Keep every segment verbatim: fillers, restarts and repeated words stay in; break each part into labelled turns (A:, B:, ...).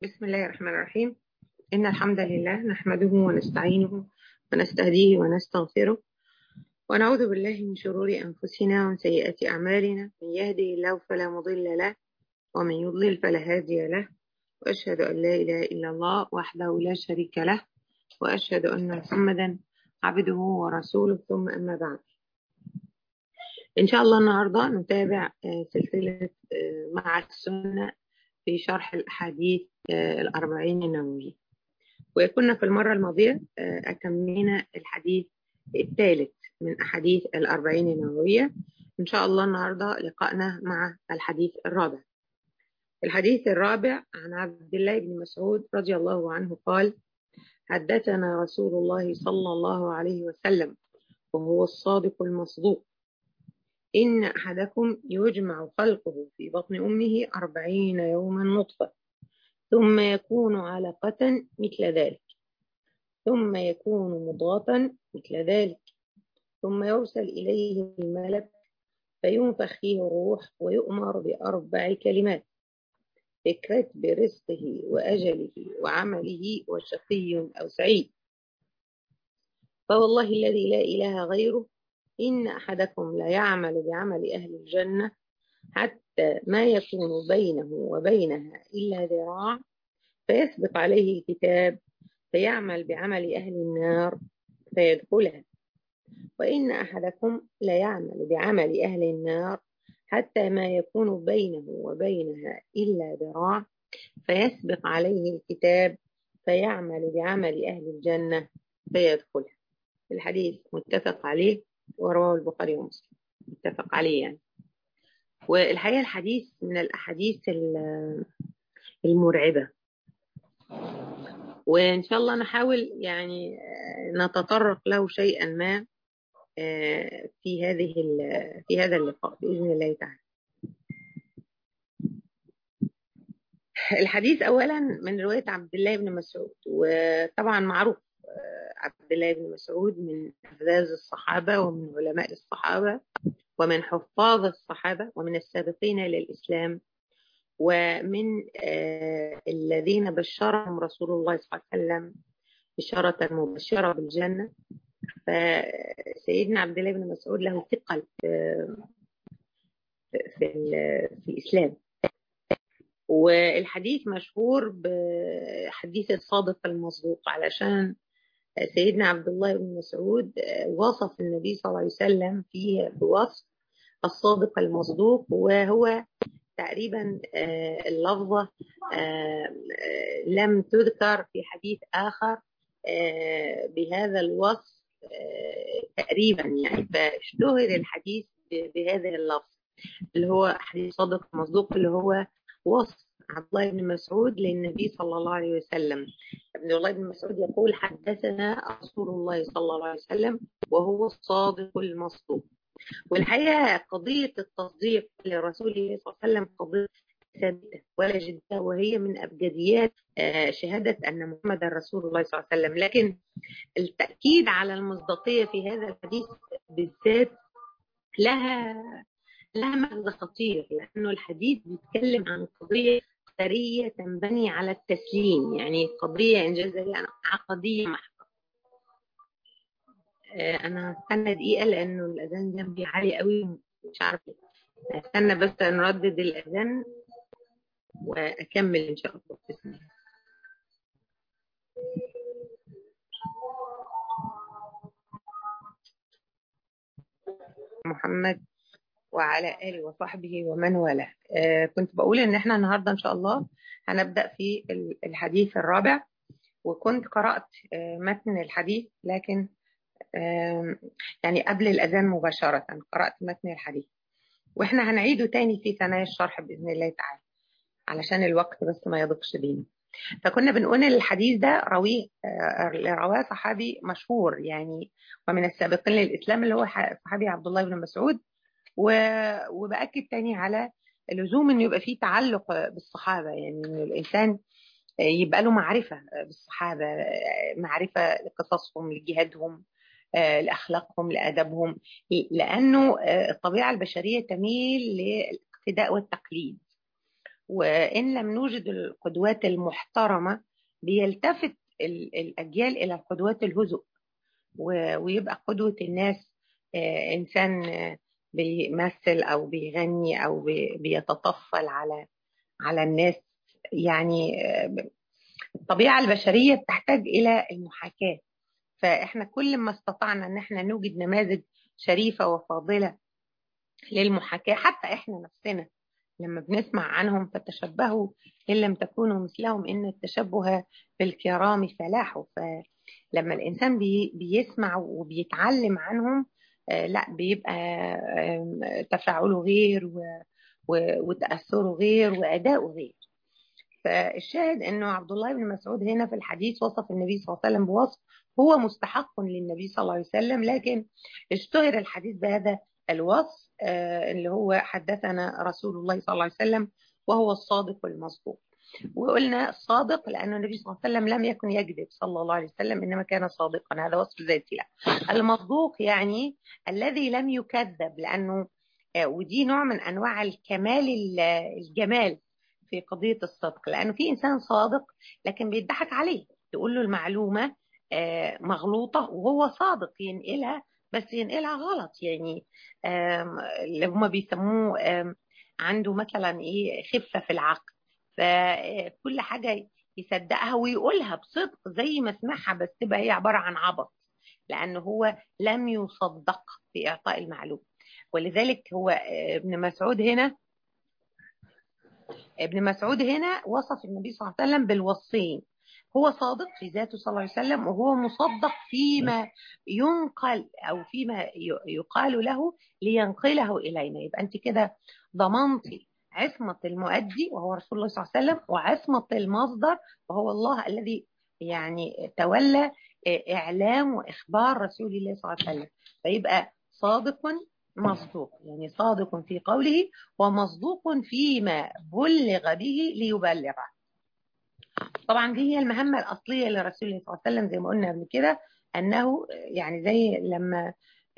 A: بسم الله الرحمن الرحيم. إن الحمد لله نحمده ونستعينه ونستهديه ونستغفره ونعوذ بالله من شرور أنفسنا ومن سيئات أعمالنا. من يهده الله فلا مضل له ومن يضلل فلا هادي له، وأشهد أن لا إله إلا الله وحده لا شريك له، وأشهد أن محمدا عبده ورسوله، ثم أما بعد. إن شاء الله النهاردة نتابع سلسلة مع السنة في شرح الأحاديث الأربعين النووية، وكنا في المرة الماضية أكملنا الحديث الثالث من أحاديث الأربعين النووية. إن شاء الله النهاردة لقائنا مع الحديث الرابع. الحديث الرابع عن عبد الله بن مسعود رضي الله عنه قال: حدثنا رسول الله صلى الله عليه وسلم وهو الصادق المصدوق: إن أحدكم يجمع خلقه في بطن أمه أربعين يوما نطفة، ثم يكون علقة مثل ذلك، ثم يكون مضغة مثل ذلك، ثم يرسل إليه الملك فينفخ فيه الروح ويؤمر بأربع كلمات: بكتب رزقه وأجله وعمله وشقي أو سعيد. فوالله الذي لا إله غيره إن أحدكم لا يعمل بعمل أهل الجنة حتى ما يكون بينه وبينها إلا ذراع، فيسبق عليه الكتاب فيعمل بعمل أهل النار فيدخلها. وإن أحدكم لا يعمل بعمل أهل النار حتى ما يكون بينه وبينها إلا ذراع، فيسبق عليه الكتاب فيعمل بعمل أهل الجنة فيدخلها. الحديث متفق عليه ورواه البخاري ومسلم، متفق عليه يعني. والحقيقة الحديث من الأحاديث المرعبة، وإن شاء الله نحاول يعني نتطرق له شيئا ما في هذه في هذا اللقاء بإذن الله تعالى. الحديث أولا من رواية عبد الله بن مسعود، وطبعا معروف عبد الله بن مسعود من أفذاذ الصحابة ومن علماء الصحابة ومن حفاظ الصحابة ومن السابقين إلى الإسلام، ومن الذين بشرهم رسول الله صلى الله عليه وسلم بشارة مبشرة بالجنة. فسيدنا عبد الله بن مسعود له ثقل في, في, في الإسلام، والحديث مشهور بحديث الصادق المصدوق، علشان سيدنا عبد الله بن مسعود وصف النبي صلى الله عليه وسلم فيه بوصف الصادق المصدوق، وهو تقريبا اللفظة لم تذكر في حديث آخر بهذا الوصف تقريبا يعني، فاشتهر الحديث بهذا اللفظ اللي هو حديث صادق المصدوق، اللي هو وصف عبد الله بن مسعود للنبي صلى الله عليه وسلم. عبد الله بن مسعود يقول: حدثنا رسول الله صلى الله عليه وسلم وهو الصادق المصدوق. والحقيقة قضية التصديق لرسول الله صلى الله عليه وسلم قضية ثابتة ولا جدة، وهي من أبجديات شهادة أن محمد رسول الله صلى الله عليه وسلم. لكن التأكيد على المصداقية في هذا الحديث بالذات لها لها مغزى خطير، لأنه الحديث بيتكلم عن قضية قدرية تنبني على التسليم، يعني قضية إنجاز يعني عقدية محضة. أنا هستنى دقيقة لأنه الأذان جنبي عالي قوي، مش عارفة، هستنى بس نردد الأذان وأكمل إن شاء الله. بسم الله. محمد وعلى آله وصحبه ومن والاه. آه كنت بقول إن إحنا النهاردة إن شاء الله هنبدأ في الحديث الرابع، وكنت قرأت آه متن الحديث، لكن آه يعني قبل الأذان مباشرة قرأت متن الحديث، وإحنا هنعيده تاني في ثنايا الشرح بإذن الله تعالى علشان الوقت بس ما يضيقش بينا. فكنا بنقول الحديث ده رواه رواه صحابي مشهور يعني، ومن السابقين للإسلام، اللي هو صحابي عبد الله بن مسعود. وبأكد تاني على لزوم انه يبقى فيه تعلق بالصحابة، يعني ان الانسان يبقى له معرفة بالصحابة، معرفة لقصصهم، لجهادهم، لأخلاقهم، لأدبهم، لأنه الطبيعة البشرية تميل للاقتداء والتقليد. وإن لم نوجد القدوات المحترمة بيلتفت الأجيال إلى القدوات الهزء، ويبقى قدوة الناس إنسان بيمثل أو بيغني أو بيتطفل على على الناس. يعني الطبيعة البشرية بتحتاج إلى المحاكاة، فإحنا كل ما استطعنا إن إحنا نوجد نماذج شريفة وفاضلة للمحاكاة. حتى إحنا نفسنا لما بنسمع عنهم فتشبهوا إن لم تكونوا مثلهم إن التشبه بالكرام فلاح. فلما الإنسان بي بيسمع وبيتعلم عنهم آه لا بيبقى آه تفاعله غير وتأثره غير وأداؤه غير. فالشاهد أنه عبد الله بن مسعود هنا في الحديث وصف النبي صلى الله عليه وسلم بوصف هو مستحق للنبي صلى الله عليه وسلم، لكن اشتهر الحديث بهذا الوصف آه اللي هو حدثنا رسول الله صلى الله عليه وسلم وهو الصادق المصدوق. وقلنا الصادق لأن النبي صلى الله عليه وسلم لم يكن يكذب صلى الله عليه وسلم، إنما كان صادقا، هذا وصف ذاتي له. المصدوق يعني الذي لم يكذب، لأنه آه ودي نوع من أنواع الكمال الجمال في قضية الصدق، لأنه في إنسان صادق لكن بيضحك عليه، تقول له المعلومة آه مغلوطة وهو صادق ينقلها، بس ينقلها غلط. يعني اللي هما بيسموه عنده مثلا ايه خفة في العقل، فكل حاجة يصدقها ويقولها بصدق زي ما سمعها، بس تبقى هي عبارة عن عبط لأنه هو لم يصدق في إعطاء المعلومة. ولذلك هو ابن مسعود هنا ابن مسعود هنا وصف النبي صلى الله عليه وسلم بالوصفين، هو صادق في ذاته صلى الله عليه وسلم، وهو مصدق فيما ينقل أو فيما يقال له لينقله إلينا. يبقى أنت كده ضمنتي عصمة المؤدي وهو رسول الله صلى الله عليه وسلم، وعصمة المصدر وهو الله الذي يعني تولى إعلام وإخبار رسول الله صلى الله عليه وسلم. فيبقى صادق مصدوق، يعني صادق في قوله ومصدوق فيما بلغ به ليبلغه. طبعا دي هي المهمة الأصلية لرسول الله صلى الله عليه وسلم، زي ما قلنا قبل كده أنه يعني زي لما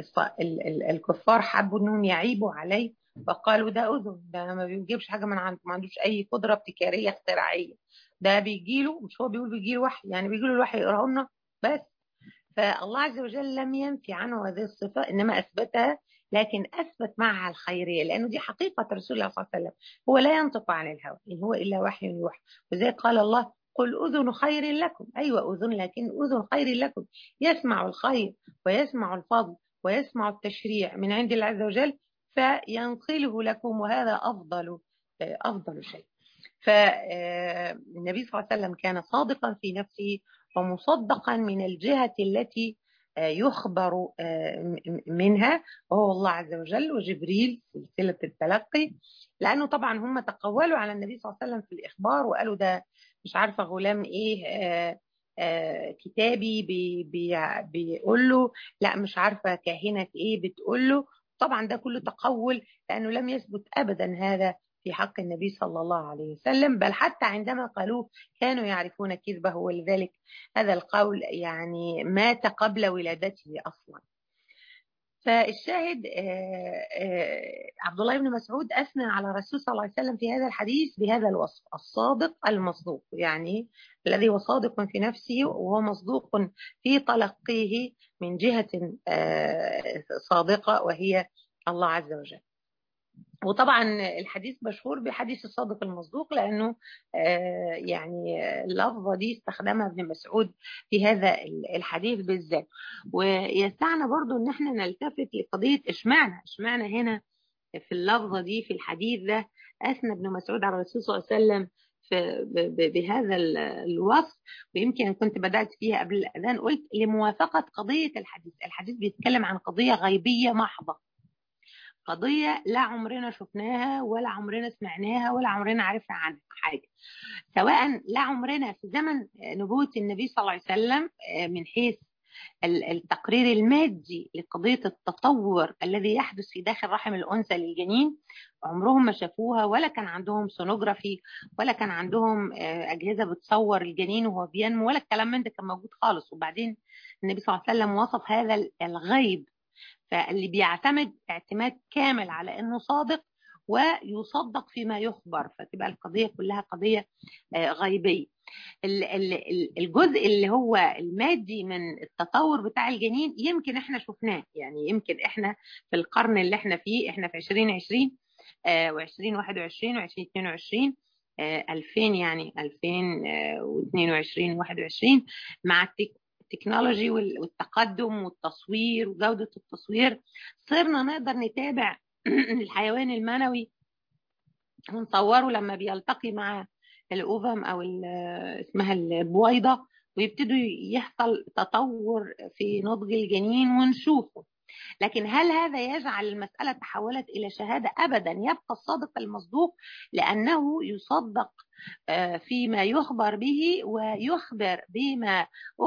A: الكفار حبوا أنهم يعيبوا عليه فقالوا ده أذن، ده ما بيجيبش حاجة من عنده، ما عندوش أي قدرة ابتكارية اختراعية، ده بيجيله، مش هو بيقول بيجيله وحي، يعني بيجيله الوحي يقراه لنا بس. فالله عز وجل لم ينفي عنه هذه الصفة إنما أثبتها، لكن أثبت معها الخيرية، لأنه دي حقيقة رسول الله صلى الله عليه وسلم، هو لا ينطق عن الهوى إن هو إلا وحي يوحى. وزي قال الله قل أذن خير لكم، أيوة أذن، لكن أذن خير لكم، يسمع الخير ويسمع الفضل ويسمع التشريع من عند الله عز وجل فينقله لكم، وهذا أفضل أفضل شيء. فالنبي صلى الله عليه وسلم كان صادقا في نفسه ومصدقا من الجهة التي يخبر منها وهو الله عز وجل وجبريل سلسلة التلقي، لأنه طبعا هم تقولوا على النبي صلى الله عليه وسلم في الإخبار وقالوا ده مش عارفة غلام إيه آآ آآ كتابي بي بي بيقول له، لا مش عارفة كاهنة إيه بتقول له. طبعا ده كله تقول لأنه لم يثبت أبدا هذا في حق النبي صلى الله عليه وسلم، بل حتى عندما قالوه كانوا يعرفون كذبه، ولذلك هذا القول يعني مات قبل ولادته أصلا. فالشاهد آآ آآ عبد الله بن مسعود أثنى على الرسول صلى الله عليه وسلم في هذا الحديث بهذا الوصف الصادق المصدوق، يعني الذي هو صادق في نفسه وهو مصدوق في تلقيه من جهة صادقة وهي الله عز وجل. وطبعا الحديث مشهور بحديث الصادق المصدوق لأنه آه يعني اللفظة دي استخدمها ابن مسعود في هذا الحديث بالذات. ويسعنا برضو ان احنا نلتفت لقضية اشمعنى اشمعنى هنا في اللفظة دي في الحديث ده أثنى ابن مسعود على الرسول صلى الله عليه وسلم بهذا الوصف. ويمكن كنت بدأت فيها قبل الأذان، قلت لموافقة قضية الحديث. الحديث بيتكلم عن قضية غيبية محضة، قضية لا عمرنا شفناها ولا عمرنا سمعناها ولا عمرنا عرفنا عنها حاجة، سواء لا عمرنا في زمن نبوة النبي صلى الله عليه وسلم من حيث التقرير المادي لقضية التطور الذي يحدث في داخل رحم الأنثى للجنين، عمرهم ما شافوها ولا كان عندهم سونوجرافي ولا كان عندهم أجهزة بتصور الجنين وهو بينمو ولا الكلام من ده كان موجود خالص. وبعدين النبي صلى الله عليه وسلم وصف هذا الغيب، فاللي بيعتمد اعتماد كامل على انه صادق ويصدق فيما يخبر، فتبقى القضية كلها قضية غيبية. الجزء اللي هو المادي من التطور بتاع الجنين يمكن احنا شفناه، يعني يمكن احنا في القرن اللي احنا فيه، احنا في عشرين عشرين وعشرين واحد وعشرين وعشرين اتنين وعشرين ألفين، يعني ألفين واثنين وعشرين واحد وعشرين، مع التكنولوجي والتقدم والتصوير وجودة التصوير صرنا نقدر نتابع الحيوان المنوي ونصوره لما بيلتقي مع الأوفم أو اسمها البويضة، ويبتدوا يحصل تطور في نضج الجنين ونشوفه. لكن هل هذا يجعل المسألة تحولت إلى شهادة؟ أبدا. يبقى الصادق المصدوق لأنه يصدق فيما يخبر به، ويخبر بما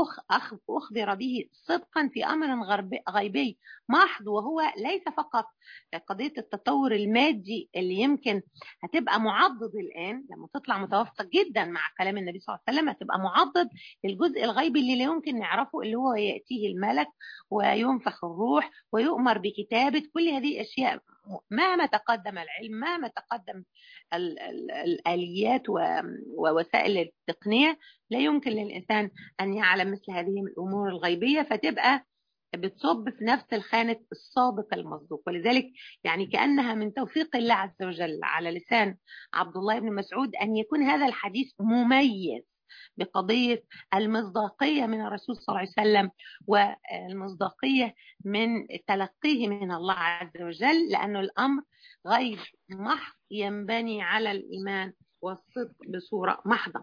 A: أخبر به صدقا في أمر غيبي محض، وهو ليس فقط قضية التطور المادي اللي يمكن هتبقى معضد الآن لما تطلع متوافقة جدا مع كلام النبي صلى الله عليه وسلم، هتبقى معضد للجزء الغيبي اللي لا يمكن نعرفه، اللي هو يأتيه الملك وينفخ الروح ويؤمر بكتابة كل هذه الأشياء. مهما تقدم العلم، مهما تقدم ال ال الآليات ووسائل التقنية، لا يمكن للإنسان أن يعلم مثل هذه الأمور الغيبية، فتبقى بتصب في نفس الخانة الصادق المصدوق. ولذلك يعني كأنها من توفيق الله عز وجل على لسان عبد الله بن مسعود أن يكون هذا الحديث مميز بقضية المصداقية من الرسول صلى الله عليه وسلم، والمصداقية من تلقيه من الله عز وجل، لأنه الأمر غيب محض ينبني على الإيمان والصدق بصورة محضة.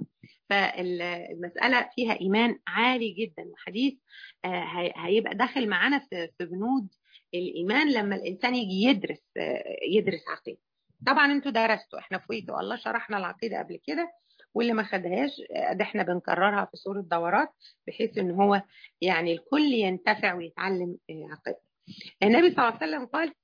A: فالمسألة فيها إيمان عالي جدا، وحديث هيبقى داخل معانا في بنود الإيمان لما الإنسان يجي يدرس يدرس عقيدة. طبعا انتوا درستوا، احنا فويتوا الله شرحنا العقيدة قبل كده، واللي ما خدهاش ده احنا بنكررها في صورة دورات بحيث ان هو يعني الكل ينتفع ويتعلم عقيدة. النبي صلى الله عليه وسلم قال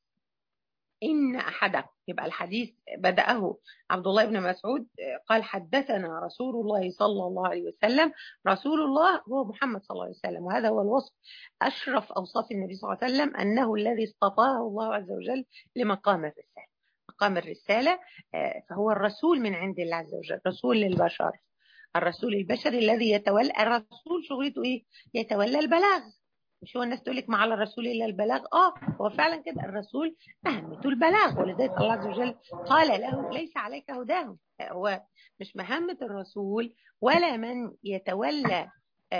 A: إن أحدكم، يبقى الحديث بدأه عبد الله بن مسعود قال حدثنا رسول الله صلى الله عليه وسلم. رسول الله هو محمد صلى الله عليه وسلم، وهذا هو الوصف أشرف أوصاف النبي صلى الله عليه وسلم، أنه الذي اصطفاه الله عز وجل لمقام الرسالة. مقام الرسالة فهو الرسول من عند الله عز وجل، رسول للبشر، الرسول البشري الذي يتولى. الرسول شغلته إيه؟ يتولى البلاغ. مش هو الناس تقول لك ما على الرسول الا البلاغ؟ اه هو فعلا كده، الرسول اهمته البلاغ، ولذلك الله عز وجل قال له ليس عليك هداهم. هو مش مهمة الرسول ولا من يتولى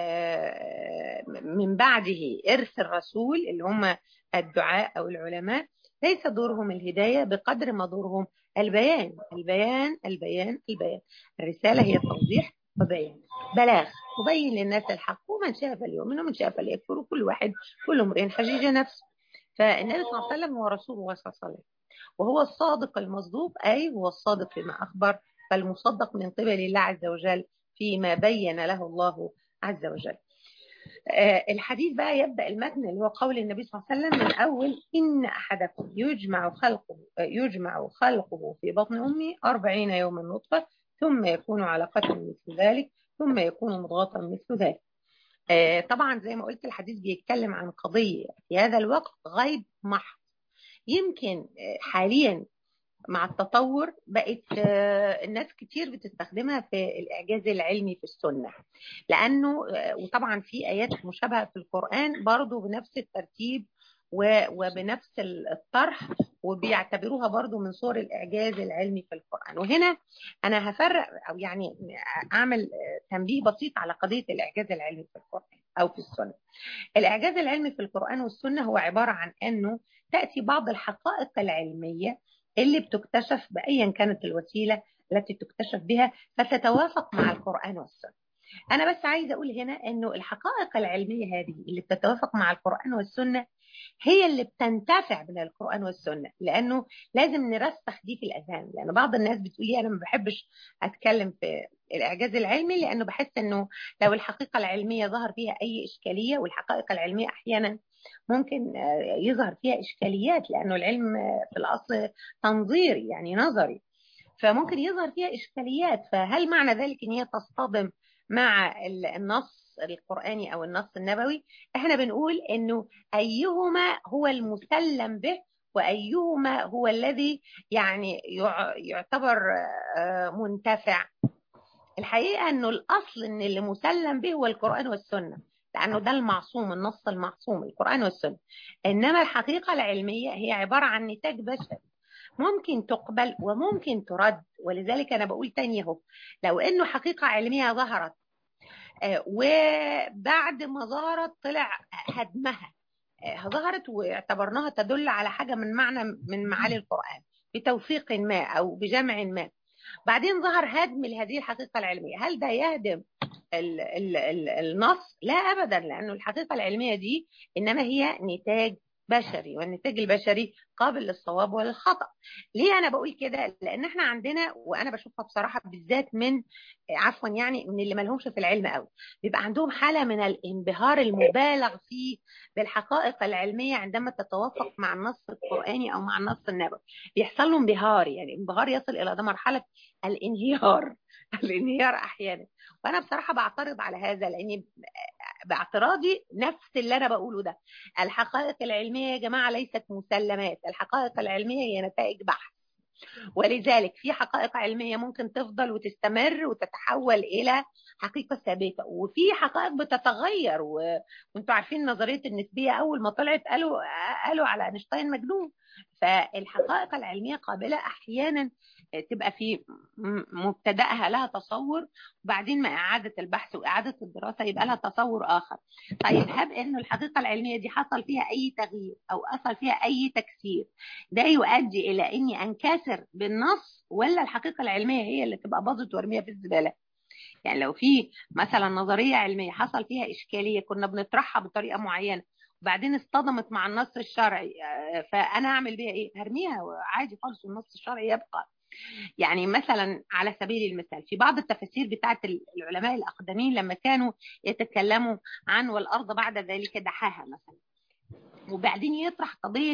A: من بعده إرث الرسول اللي هم الدعاء أو العلماء، ليس دورهم الهداية بقدر ما دورهم البيان البيان البيان البيان. الرسالة هي توضيح وبيان، بلاغ، وبين للناس الحق، ومن شاء فليؤمن ومن شاء فليكفر، وكل واحد كل امرئ حجيج نفسه. فالنبي صلى الله عليه وسلم هو رسول الله صلى الله عليه وسلم، وهو الصادق المصدوق، أي هو الصادق فيما أخبر، فالمصدق من قبل الله عز وجل فيما بين له الله عز وجل. آه الحديث بقى يبدأ المتن اللي هو قول النبي صلى الله عليه وسلم من أول إن أحدكم يجمع خلقه آه يجمع خلقه في بطن أمه أربعين يوما نطفة ثم يكون علقة مثل ذلك ثم يكون مضغة مثل ذلك. آه طبعا زي ما قلت الحديث بيتكلم عن قضية في هذا الوقت غيب محض. يمكن آه حاليا مع التطور بقت آه الناس كتير بتستخدمها في الإعجاز العلمي في السنة، لأنه آه وطبعا في آيات مشابهة في القرآن برضو بنفس الترتيب وبنفس الطرح، وبيعتبروها برضو من صور الإعجاز العلمي في القرآن. وهنا أنا هفرق أو يعني أعمل تنبيه بسيط على قضية الإعجاز العلمي في القرآن أو في السنة. الإعجاز العلمي في القرآن والسنة هو عبارة عن أنه تأتي بعض الحقائق العلمية اللي بتكتشف بأيا كانت الوسيلة التي تكتشف بها فتتوافق مع القرآن والسنة. أنا بس عايزة أقول هنا أنه الحقائق العلمية هذه اللي بتتوافق مع القرآن والسنة هي اللي بتنتفع من القرآن والسنة، لأنه لازم نرسخ دي في الأذهان. لأن بعض الناس بتقول لي أنا ما بحبش أتكلم في الإعجاز العلمي لأنه بحس أنه لو الحقيقة العلمية ظهر فيها أي إشكالية، والحقائق العلمية أحيانا ممكن يظهر فيها إشكاليات لأنه العلم في الأصل تنظيري يعني نظري، فممكن يظهر فيها إشكاليات. فهل معنى ذلك أن هي تصطدم مع النص القرآني أو النص النبوي؟ احنا بنقول انه ايهما هو المسلم به وأيهما هو الذي يعني يعتبر منتفع؟ الحقيقة أنه الأصل أن اللي مسلم به هو القرآن والسنة، لأنه ده المعصوم، النص المعصوم القرآن والسنة. إنما الحقيقة العلمية هي عبارة عن نتاج بشري، ممكن تقبل وممكن ترد. ولذلك أنا بقول تاني اهو، لو إنه حقيقة علمية ظهرت وبعد ما ظهرت طلع هدمها، ظهرت واعتبرناها تدل على حاجة من معنى من معاني القرآن بتوفيق ما أو بجمع ما، بعدين ظهر هدم لهذه الحقيقة العلمية، هل ده يهدم ال ال ال النص؟ لا أبدا، لأنه الحقيقة العلمية دي إنما هي نتاج بشري، والنتاج البشري قابل للصواب وللخطأ. ليه أنا بقول كده؟ لأن احنا عندنا، وأنا بشوفها بصراحة بالذات من عفوا يعني من اللي مالهمش في العلم قوي، بيبقى عندهم حالة من الانبهار المبالغ فيه بالحقائق العلمية عندما تتوافق مع النص القرآني أو مع النص النبوي، بيحصل له انبهار، يعني انبهار يصل إلى ده مرحلة الانهيار الانهيار أحيانا. وأنا بصراحة بعترض على هذا، لأني باعتراضي نفس اللي أنا بقوله ده. الحقائق العلمية يا جماعة ليست مسلمات، الحقائق العلمية هي نتائج بحث، ولذلك في حقائق علمية ممكن تفضل وتستمر وتتحول إلى حقيقة ثابتة، وفي حقائق بتتغير و... وانتوا عارفين نظرية النسبية أول ما طلعت قالوا قالوا على أينشتاين مجنون. فالحقائق العلمية قابلة أحيانا تبقى في مبتدأها لها تصور، وبعدين مع إعادة البحث وإعادة الدراسة يبقى لها تصور آخر. طيب هب إن الحقيقة العلمية دي حصل فيها أي تغيير أو حصل فيها أي تكسير، ده يؤدي إلى إني أنكسر بالنص، ولا الحقيقة العلمية هي اللي تبقى باظت وارميها في الزبالة؟ يعني لو في مثلا نظرية علمية حصل فيها إشكالية كنا بنطرحها بطريقة معينة وبعدين اصطدمت مع النص الشرعي، فأنا أعمل بيها إيه؟ هرميها عادي خالص والنص الشرعي يبقى. يعني مثلا على سبيل المثال في بعض التفاسير بتاعت العلماء الأقدمين لما كانوا يتكلموا عن والأرض بعد ذلك دحاها مثلا، وبعدين يطرح قضية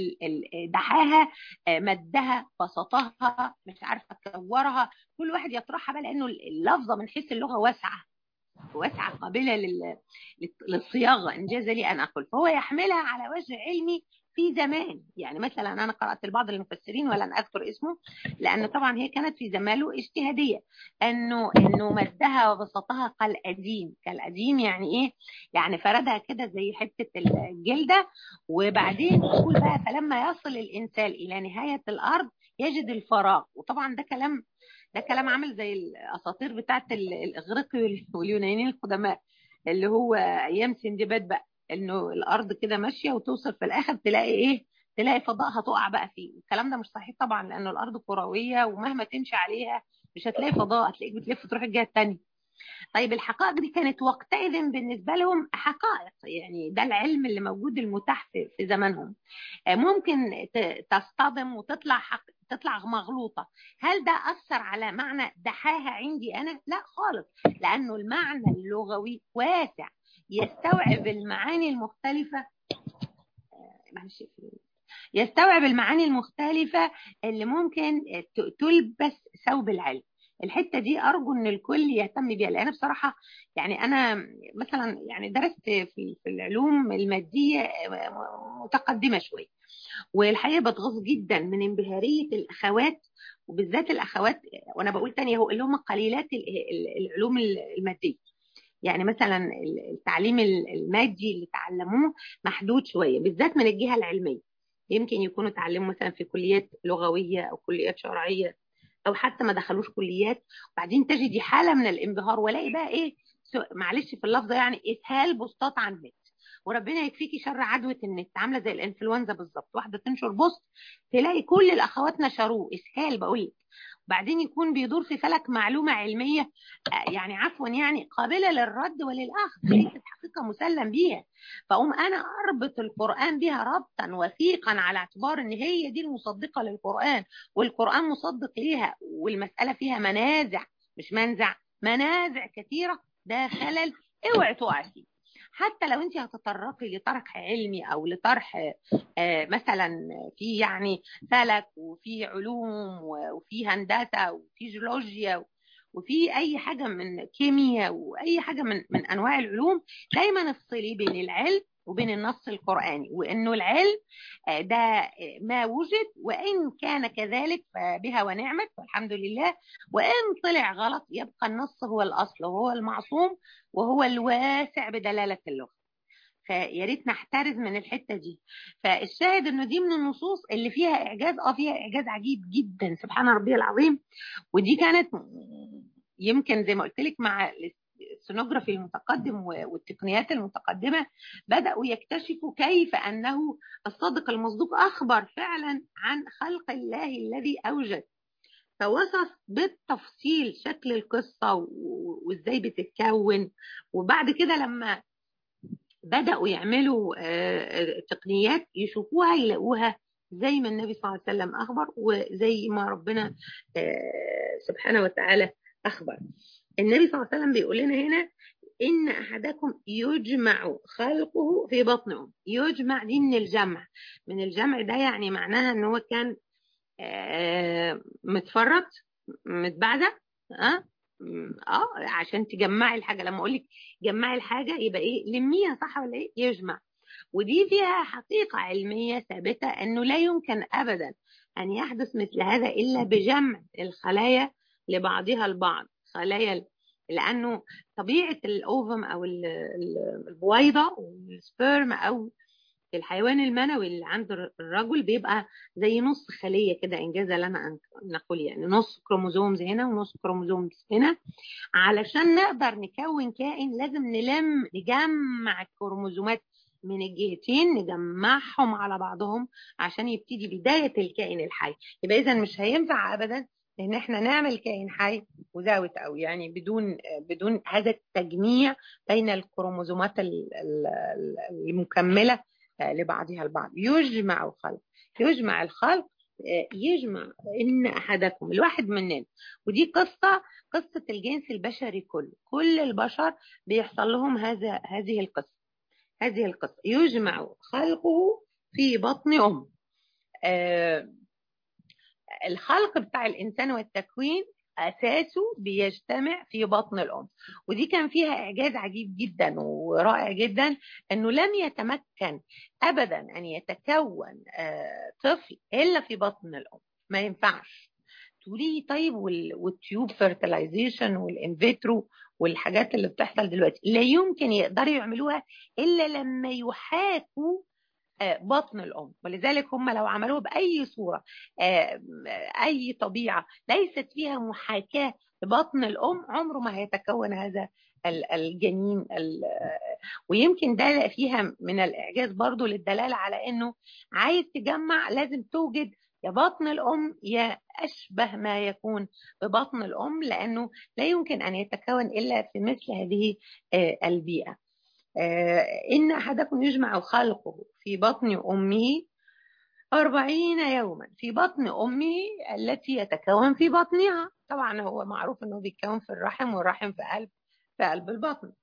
A: دحاها، مدها، بسطها، مش عارفة كورها، كل واحد يطرحها بقى، لأنه اللفظة من حيث اللغة واسعة واسعة قابلة للصياغة إن جاز لي أن أقول، فهو يحملها على وجه علمي في زمان. يعني مثلا أنا قرأت لبعض المفسرين ولن أذكر اسمه لأن طبعا هي كانت في زمانه اجتهادية، أنه إنه مدها وبسطها كالقديم. كالقديم يعني إيه؟ يعني فردها كده زي حتة الجلدة، وبعدين يقول بقى فلما يصل الإنسان إلى نهاية الأرض يجد الفراغ. وطبعا ده كلام ده كلام عامل زي الاساطير بتاعت الاغريقي واليونانيين القدماء، اللي هو ايام سندباد بقى، انه الارض كده ماشيه وتوصل في الاخر تلاقي ايه؟ تلاقي فضاء هتقع بقى فيه. الكلام ده مش صحيح طبعا، لانه الارض كرويه ومهما تمشي عليها مش هتلاقي فضاء، هتلاقيك بتلف تروح الجهه الثانيه. طيب الحقائق دي كانت وقتئذ بالنسبه لهم حقائق، يعني ده العلم اللي موجود المتاح في زمانهم، ممكن تصطدم وتطلع حق تطلع مغلوطة. هل ده أثر على معنى دحاها عندي أنا؟ لا خالص، لأنه المعنى اللغوي واسع يستوعب المعاني المختلفة، معلش يستوعب المعاني المختلفة اللي ممكن تلبس ثوب العلم. الحتة دي أرجو إن الكل يهتم بيها، لأن بصراحة يعني أنا مثلا يعني درست في العلوم المادية متقدمة شوية، والحقيقة بتغاظ جدا من انبهارية الأخوات، وبالذات الأخوات، وأنا بقول تاني هو اللي هم قليلات العلوم المادية. يعني مثلا التعليم المادي اللي تعلموه محدود شوية بالذات من الجهة العلمية، يمكن يكونوا تعلموا مثلا في كليات لغوية أو كليات شرعية أو حتى ما دخلوش كليات، وبعدين تجدي حالة من الانبهار، ولاقي بقى إيه، معلش في اللفظة يعني إسهال بوستات عن النت. وربنا يكفيكي شر عدوة النت، عاملة زي الانفلونزا بالظبط، واحدة تنشر بوست تلاقي كل الأخوات نشروه، إسهال بقولك. بعدين يكون بيدور في فلك معلومة علمية يعني عفوا يعني قابلة للرد وللأخذ، ليست حقيقة مسلم بيها، فأقوم أنا أربط القرآن بها ربطا وثيقا على اعتبار إن هي دي المصدقة للقرآن والقرآن مصدق ليها، والمسألة فيها منازع مش منزع، منازع كثيرة. ده خلل اوعي تقع فيه. حتى لو انت هتتطرقي لطرح علمي او لطرح آه مثلا في يعني فلك وفي علوم وفي هندسه وفي جيولوجيا وفي اي حاجه من كيمياء واي حاجه من من انواع العلوم، دايما افصلي بين العلم وبين النص القرآني، وإنه العلم ده ما وجد، وإن كان كذلك فبها ونعمت والحمد لله، وإن طلع غلط يبقى النص هو الأصل وهو المعصوم وهو الواسع بدلالة اللغة. فيا ريت نحترز من الحته دي. فالشاهد انه دي من النصوص اللي فيها اعجاز، اه فيها اعجاز عجيب جدا، سبحان ربي العظيم. ودي كانت يمكن زي ما قلت لك مع السونوجرافي المتقدم والتقنيات المتقدمه بداوا يكتشفوا كيف انه الصادق المصدوق اخبر فعلا عن خلق الله الذي اوجد، فوصف بالتفصيل شكل القصه وازاي بتتكون. وبعد كده لما بدأوا يعملوا تقنيات يشوفوها يلاقوها زي ما النبي صلى الله عليه وسلم أخبر، وزي ما ربنا سبحانه وتعالى أخبر. النبي صلى الله عليه وسلم بيقول لنا هنا إن أحدكم يجمع خلقه في بطن أمه. يجمع دي من الجمع، من الجمع ده يعني معناها إن هو كان متفرط متبعزق اه اه عشان تجمعي الحاجه. لما اقول لك جمعي الحاجه يبقى ايه؟ لميها، صح ولا ايه؟ يجمع. ودي فيها حقيقه علميه ثابته انه لا يمكن ابدا ان يحدث مثل هذا الا بجمع الخلايا لبعضها البعض. خلايا، لانه طبيعه الاوفم او البويضه والسبرم او الحيوان المنوي اللي عند الرجل بيبقى زي نص خلية كده، إنجاز لنا أن نقول يعني نص كروموزومز هنا ونص كروموزومز هنا. علشان نقدر نكون كائن لازم نلم نجمع الكروموزومات من الجهتين، نجمعهم على بعضهم عشان يبتدي بداية الكائن الحي. يبقى إذا مش هينفع أبدا إن إحنا نعمل كائن حي وذاوت أو يعني بدون بدون هذا التجميع بين الكروموزومات المكملة لبعضها البعض. يجمع الخلق، يجمع الخلق يجمع إن أحدكم، الواحد مننا. ودي قصة قصة الجنس البشري كله، كل البشر بيحصل لهم هذا هذه القصة هذه القصة يجمع خلقه في بطن أم. آه الخلق بتاع الإنسان والتكوين أساسه بيجتمع في بطن الأم. ودي كان فيها إعجاز عجيب جدا ورائع جدا، أنه لم يتمكن أبدا أن يتكون طفل إلا في بطن الأم. ما ينفعش تقولي طيب والتيوب فيرتلايزيشن والانفيترو والحاجات اللي بتحصل دلوقتي لا يمكن يقدروا يعملوها إلا لما يحاكوا بطن الأم. ولذلك هم لو عملوه بأي صورة، أي طبيعة ليست فيها محاكاة لبطن الأم، عمره ما هيتكون هذا الجنين. ويمكن ده فيها من الإعجاز برضو للدلالة على أنه عايز تجمع لازم توجد يا بطن الأم يا أشبه ما يكون ببطن الأم، لأنه لا يمكن أن يتكون إلا في مثل هذه البيئة. إن أحدكم يجمع خلقه في بطن أمه أربعين يوما في بطن أمه التي يتكون في بطنها. طبعا هو معروف أنه بيتكون في الرحم، والرحم في قلب في قلب البطن.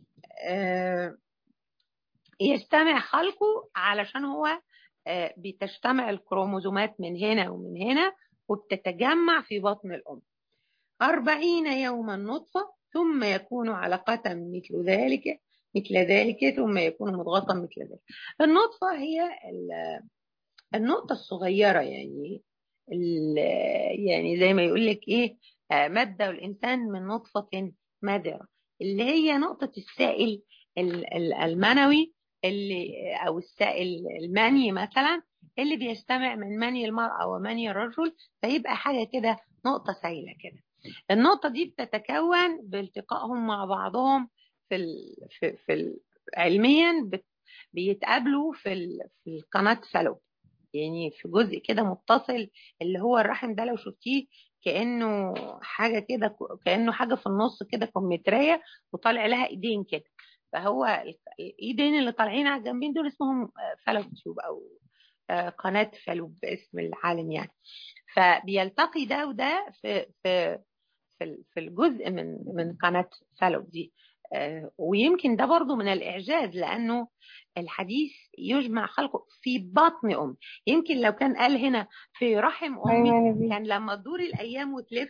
A: يجتمع خلقه علشان هو بتجتمع الكروموزومات من هنا ومن هنا وبتتجمع في بطن الأم. أربعين يوما نطفة ثم يكون علقة مثل ذلك مثل ذلك ثم يكون مضغطا مثل ذلك. النطفة هي النقطة الصغيرة، يعني يعني زي ما يقول لك ايه، مادة الإنسان من نطفة مادرة، اللي هي نقطة السائل المنوي اللي أو السائل المني مثلا اللي بيجتمع من مني المرأة ومني الرجل، فيبقى حاجة كده نقطة سائلة كده. النقطة دي بتتكون بالتقائهم مع بعضهم في ال في, في ال علميا بيتقابلوا في ال في القناة فالوب، يعني في جزء كده متصل اللي هو الرحم ده. لو شفتيه كأنه حاجة كده، كأنه حاجة في النص كده كمثرية وطالع لها ايدين كده، فهو الايدين اللي طالعين على الجنبين دول اسمهم فالوب تيوب او قناة فالوب باسم العالم يعني. فبيلتقي ده وده في في في الجزء من من قناة فالوب دي. ويمكن ده برضو من الإعجاز، لأنه الحديث يجمع خلقه في بطن أم. يمكن لو كان قال هنا في رحم أمي كان لما تدور الأيام وتلف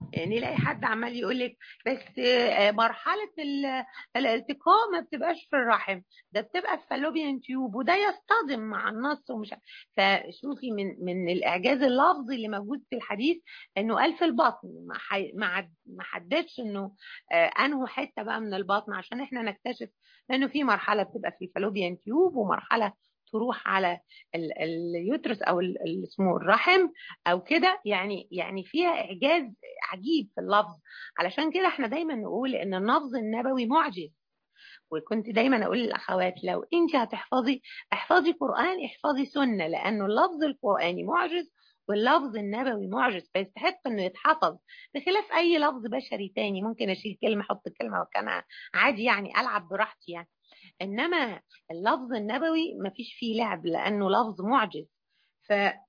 A: يعني نلاقي حد عمال يقول لك بس مرحله الالتقاء ما بتبقاش في الرحم، ده بتبقى في فالوبيان تيوب، وده يصطدم مع النص ومش. فشوفي من من الاعجاز اللفظي اللي موجود في الحديث انه قال في البطن، ما حي... ما ما حددش انه انه حته بقى من البطن، عشان احنا نكتشف انه في مرحله بتبقى في الفالوبيان تيوب، ومرحله تروح على اليوترس او اسمه الرحم او كده. يعني يعني فيها اعجاز عجيب في اللفظ. علشان كده احنا دايما نقول ان اللفظ النبوي معجز. وكنت دايما اقول للاخوات لو انت هتحفظي احفظي قرآن، احفظي سنة، لانه اللفظ القرآني معجز واللفظ النبوي معجز، فيستحق انه يتحفظ، بخلاف اي لفظ بشري تاني ممكن اشيل كلمة احط كلمة وكان عادي، يعني العب براحتي يعني. انما اللفظ النبوي مفيش فيه لعب لانه لفظ معجز. ف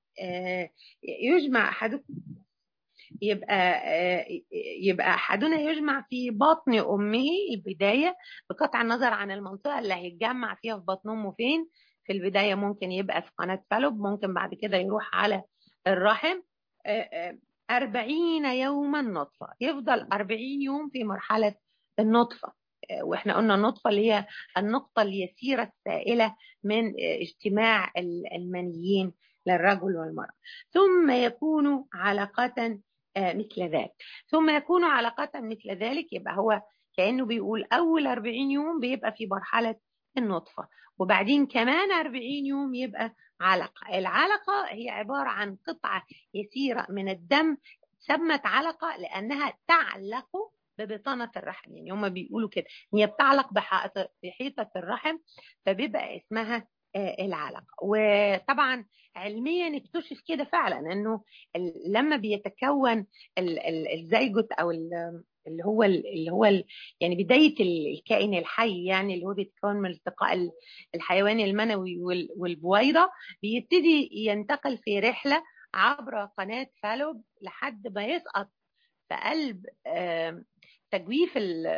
A: يجمع احدكم يبقى يبقى احدنا يجمع في بطن امه البدايه، بقطع النظر عن المنطقه اللي هيتجمع فيها في بطن امه فين. في البدايه ممكن يبقى في قناه فالوب، ممكن بعد كده يروح على الرحم. أربعين يوما نطفه، يفضل أربعين يوم في مرحله النطفه. واحنا قلنا النطفه اللي هي النقطه اليسيره السائله من اجتماع المنيين للرجل والمرأة. ثم يكون علقة مثل ذلك، ثم يكون علقة مثل ذلك. يبقى هو كأنه بيقول أول أربعين يوم بيبقى في مرحلة النطفة، وبعدين كمان أربعين يوم يبقى علقة. العلقة هي عبارة عن قطعة يسيرة من الدم، سمت علقة لأنها تعلق ببطانة الرحم. يعني هم بيقولوا كده هي بتعلق بحيطة الرحم، فبيبقى اسمها العلقة. وطبعا علميا اكتشف كده فعلا انه لما بيتكون الزيجوت او اللي هو اللي هو يعني بدايه الكائن الحي، يعني اللي هو بيتكون من التقاء الحيوان المنوي والبويضه، بيبتدي ينتقل في رحله عبر قناه فالوب لحد ما يسقط في قلب تجويف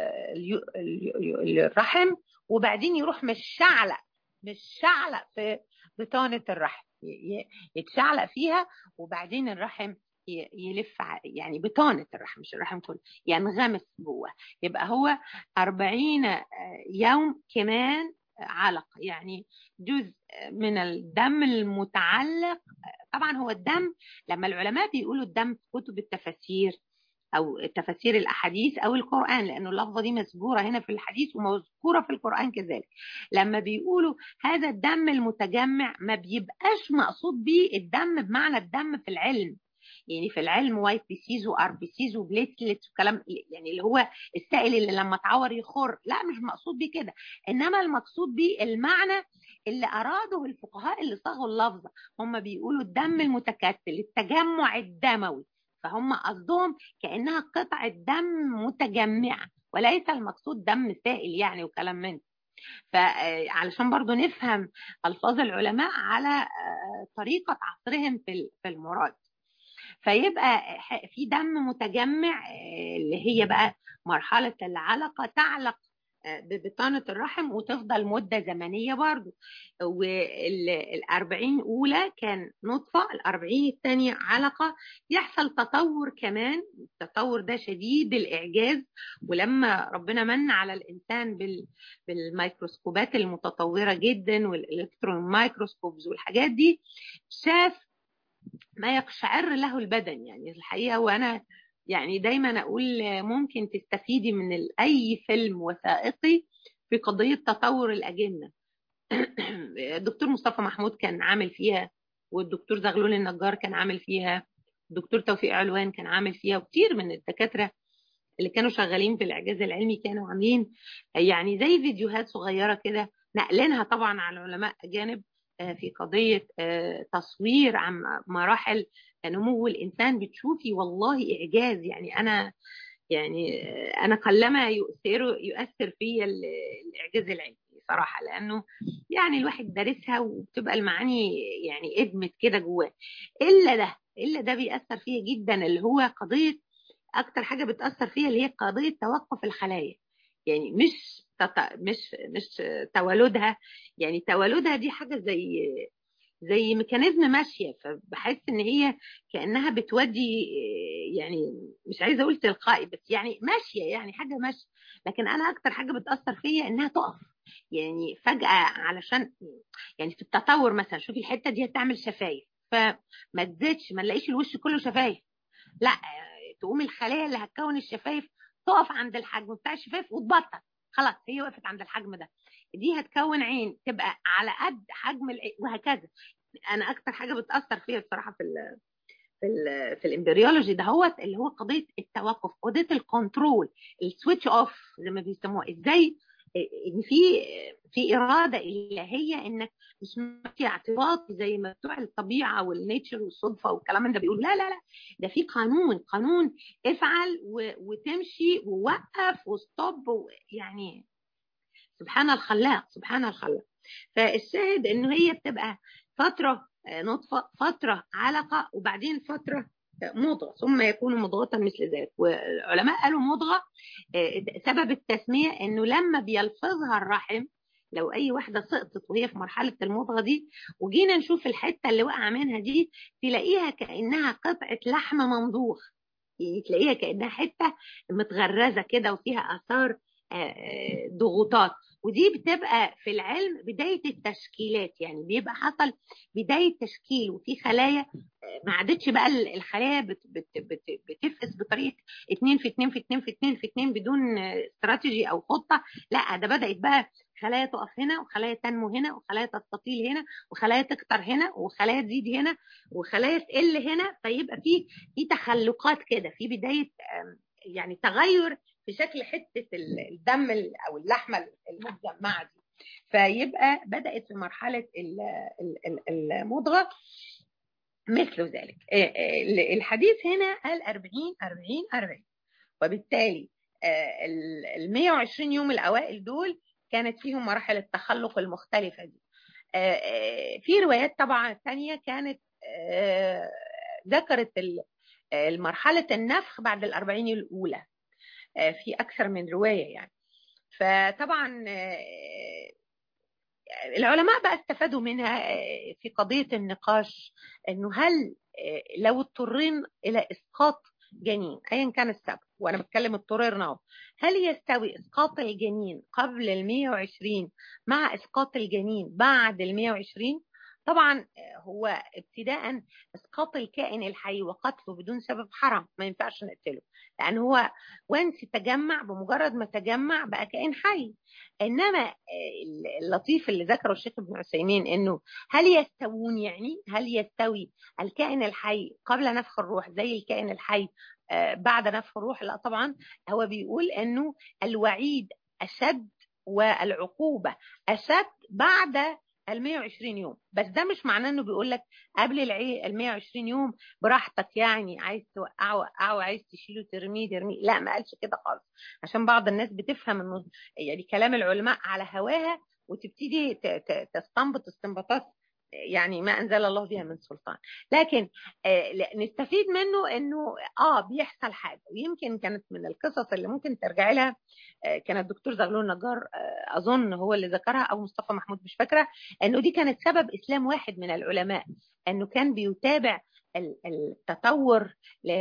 A: الرحم، وبعدين يروح مش شعلق مش شعلق في بطانة الرحم، يتشعلق فيها، وبعدين الرحم يلف، يعني بطانة الرحم مش الرحم كله، ينغمس جوه. يبقى هو أربعين يوم كمان علق، يعني جزء من الدم المتعلق. طبعا هو الدم لما العلماء بيقولوا الدم في كتب التفاسير او تفاسير الاحاديث او القران، لانه اللفظه دي مذكوره هنا في الحديث ومذكوره في القران كذلك، لما بيقولوا هذا الدم المتجمع ما بيبقاش مقصود بيه الدم بمعنى الدم في العلم، يعني في العلم وايت بيسيز وار بيسيز وبليتلتس وكلام، يعني اللي هو السائل اللي لما تعور يخر، لا مش مقصود بيه كده. انما المقصود بيه المعنى اللي اراده الفقهاء اللي صاغوا اللفظه، هم بيقولوا الدم المتكتل، التجمع الدموي، فهم قصدهم كأنها قطعة دم متجمعة، وليس المقصود دم سائل يعني وكلام من. فعلشان برضو نفهم ألفاظ العلماء على طريقة عصرهم في المراد. فيبقى في دم متجمع اللي هي بقى مرحلة العلقة، تعلق ببطانة الرحم وتفضل مدة زمنية برضو. والأربعين أولى كان نطفة، الأربعين الثانية علقة. يحصل تطور كمان، التطور ده شديد الإعجاز، ولما ربنا من على الإنسان بال بالميكروسكوبات المتطورة جدا والإلكترون مايكروسكوبز والحاجات دي، شاف ما يقشعر له البدن. يعني الحقيقة وأنا يعني دايما أقول ممكن تستفيدي من أي فيلم وثائقي في قضية تطور الأجنة. الدكتور مصطفى محمود كان عامل فيها، والدكتور زغلول النجار كان عامل فيها، الدكتور توفيق علوان كان عامل فيها، وكتير من الدكاترة اللي كانوا شغالين في الإعجاز العلمي كانوا عاملين يعني زي فيديوهات صغيرة كده نقلينها طبعا على علماء أجانب في قضية تصوير عن مراحل نمو الإنسان. بتشوفي والله إعجاز. يعني أنا يعني أنا قلما يؤثر يؤثر في الإعجاز العلمي صراحة، لأنه يعني الواحد دارسها وبتبقى المعاني يعني ادمت كده جواه. إلا ده إلا ده بيأثر فيها جدا، اللي هو قضية أكتر حاجة بتأثر فيها اللي هي قضية توقف الخلايا. يعني مش تط... مش مش تولدها، يعني تولدها دي حاجة زي زي ميكانيزم ماشيه، فبحس ان هي كانها بتودي، يعني مش عايزه اقول تلقائي، بس يعني ماشيه، يعني حاجه ماشيه. لكن انا اكتر حاجه بتاثر فيا انها تقف، يعني فجاه، علشان يعني في التطور مثلا شوفي الحته دي هتعمل شفايف، فما تزيدش، ما نلاقيش الوش كله شفايف، لا، تقوم الخلايا اللي هتكون الشفايف تقف عند الحجم بتاع الشفايف وتبطل، خلاص هي وقفت عند الحجم ده، دي هتكون عين تبقى على قد حجم العين، وهكذا. انا اكتر حاجه بتاثر فيها بصراحه في ال في ال في الامبريولوجي ده هو اللي هو قضيه التوقف، قضيه الكنترول، السويتش اوف زي ما بيسموها، ازاي ان في في اراده الهيه، انك مش ماشي اعتباطي زي ما بتوع الطبيعه والنيتشر والصدفه والكلام ده بيقول، لا لا لا، ده في قانون، قانون افعل وتمشي ووقف وستوب، يعني سبحان الخلاق، سبحان الخلاق. فالشاهد انه هي بتبقى فتره نطفه، فتره علقه، وبعدين فتره مضغه، ثم يكون مضغه مثل ذلك. والعلماء قالوا مضغه سبب التسميه انه لما بيلفظها الرحم، لو اي واحده سقطت وهي في مرحله المضغه دي وجينا نشوف الحته اللي وقع منها دي، تلاقيها كانها قطعه لحم ممضوغ، يعني تلاقيها كانها حته متغرزه كده وفيها اثار ضغوطات. ودي بتبقى في العلم بداية التشكيلات، يعني بيبقى حصل بداية تشكيل، وفي خلايا ما عادتش بقى الخلايا بت بت بت بتفقس بطريقة اتنين في اتنين في اتنين في اتنين في اتنين بدون استراتيجي أو خطة، لا، ده بدأت بقى خلايا تقف هنا، وخلايا تنمو هنا، وخلايا تستطيل هنا، وخلايا تكتر هنا، وخلايا تزيد هنا، وخلايا تقل هنا، فيبقى في في تخلقات كده، في بداية يعني تغير في شكل حته الدم او اللحمه المتجمعه دي. فيبقى بدات في مرحله المضغه مثل ذلك. الحديث هنا قال أربعين أربعين أربعين، وبالتالي ال مية وعشرين يوم الاوائل دول كانت فيهم مراحل التخلق المختلفه دي. في روايات طبعا ثانيه كانت ذكرت المرحله النفخ بعد الأربعين الاولى، في أكثر من رواية يعني. فطبعا العلماء بقى استفادوا منها في قضية النقاش، أنه هل لو اضطرين إلى إسقاط جنين أيا كان السبب، وأنا بتكلم اضطررنا، هل يستوي إسقاط الجنين قبل ال مية وعشرين مع إسقاط الجنين بعد ال مية وعشرين؟ طبعا هو ابتداء اسقاط الكائن الحي وقتله بدون سبب حرام، ما ينفعش نقتله، لان هو وانس تجمع، بمجرد ما تجمع بقى كائن حي. انما اللطيف اللي ذكره الشيخ ابن عثيمين انه هل يستوون، يعني هل يستوي الكائن الحي قبل نفخ الروح زي الكائن الحي بعد نفخ الروح؟ لا طبعا، هو بيقول انه الوعيد اشد والعقوبه اشد بعد ال مية وعشرين يوم، بس ده مش معناه انه بيقول لك قبل ال مية وعشرين يوم براحتك، يعني عايز توقعه وقعه، عايز تشيله ترميه ترميه، لا، ما قالش كده خالص، عشان بعض الناس بتفهم انه يعني كلام العلماء على هواها وتبتدي تستنبط استنباطات يعني ما انزل الله بها من سلطان. لكن آه نستفيد منه انه اه بيحصل حاجه، ويمكن كانت من القصص اللي ممكن ترجع لها آه كان الدكتور زغلول نجار آه اظن هو اللي ذكرها، او مصطفى محمود مش فاكره، انه دي كانت سبب اسلام واحد من العلماء، انه كان بيتابع التطور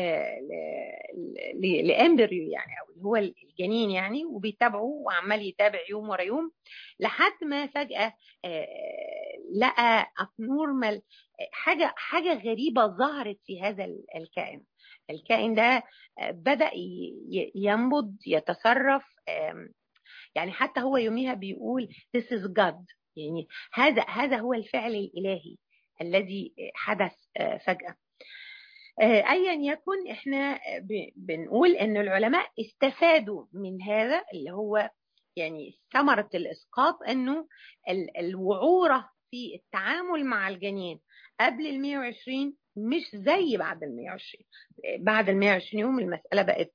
A: لامبريو يعني، او اللي هو الجنين يعني، وبيتابعه وعمال يتابع يوم ورا يوم لحد ما فجأة لقى ابنورمال، حاجة حاجة غريبة ظهرت في هذا الكائن. الكائن ده بدأ ينبض، يتصرف، يعني حتى هو يوميها بيقول this is God، يعني هذا هذا هو الفعل الإلهي الذي حدث فجأة. ايا يكن، احنا بنقول ان العلماء استفادوا من هذا اللي هو يعني ثمرة الاسقاط، انه الوعورة في التعامل مع الجنين قبل ال مية وعشرين مش زي بعد ال مية وعشرين. بعد ال مية وعشرين يوم المسألة بقت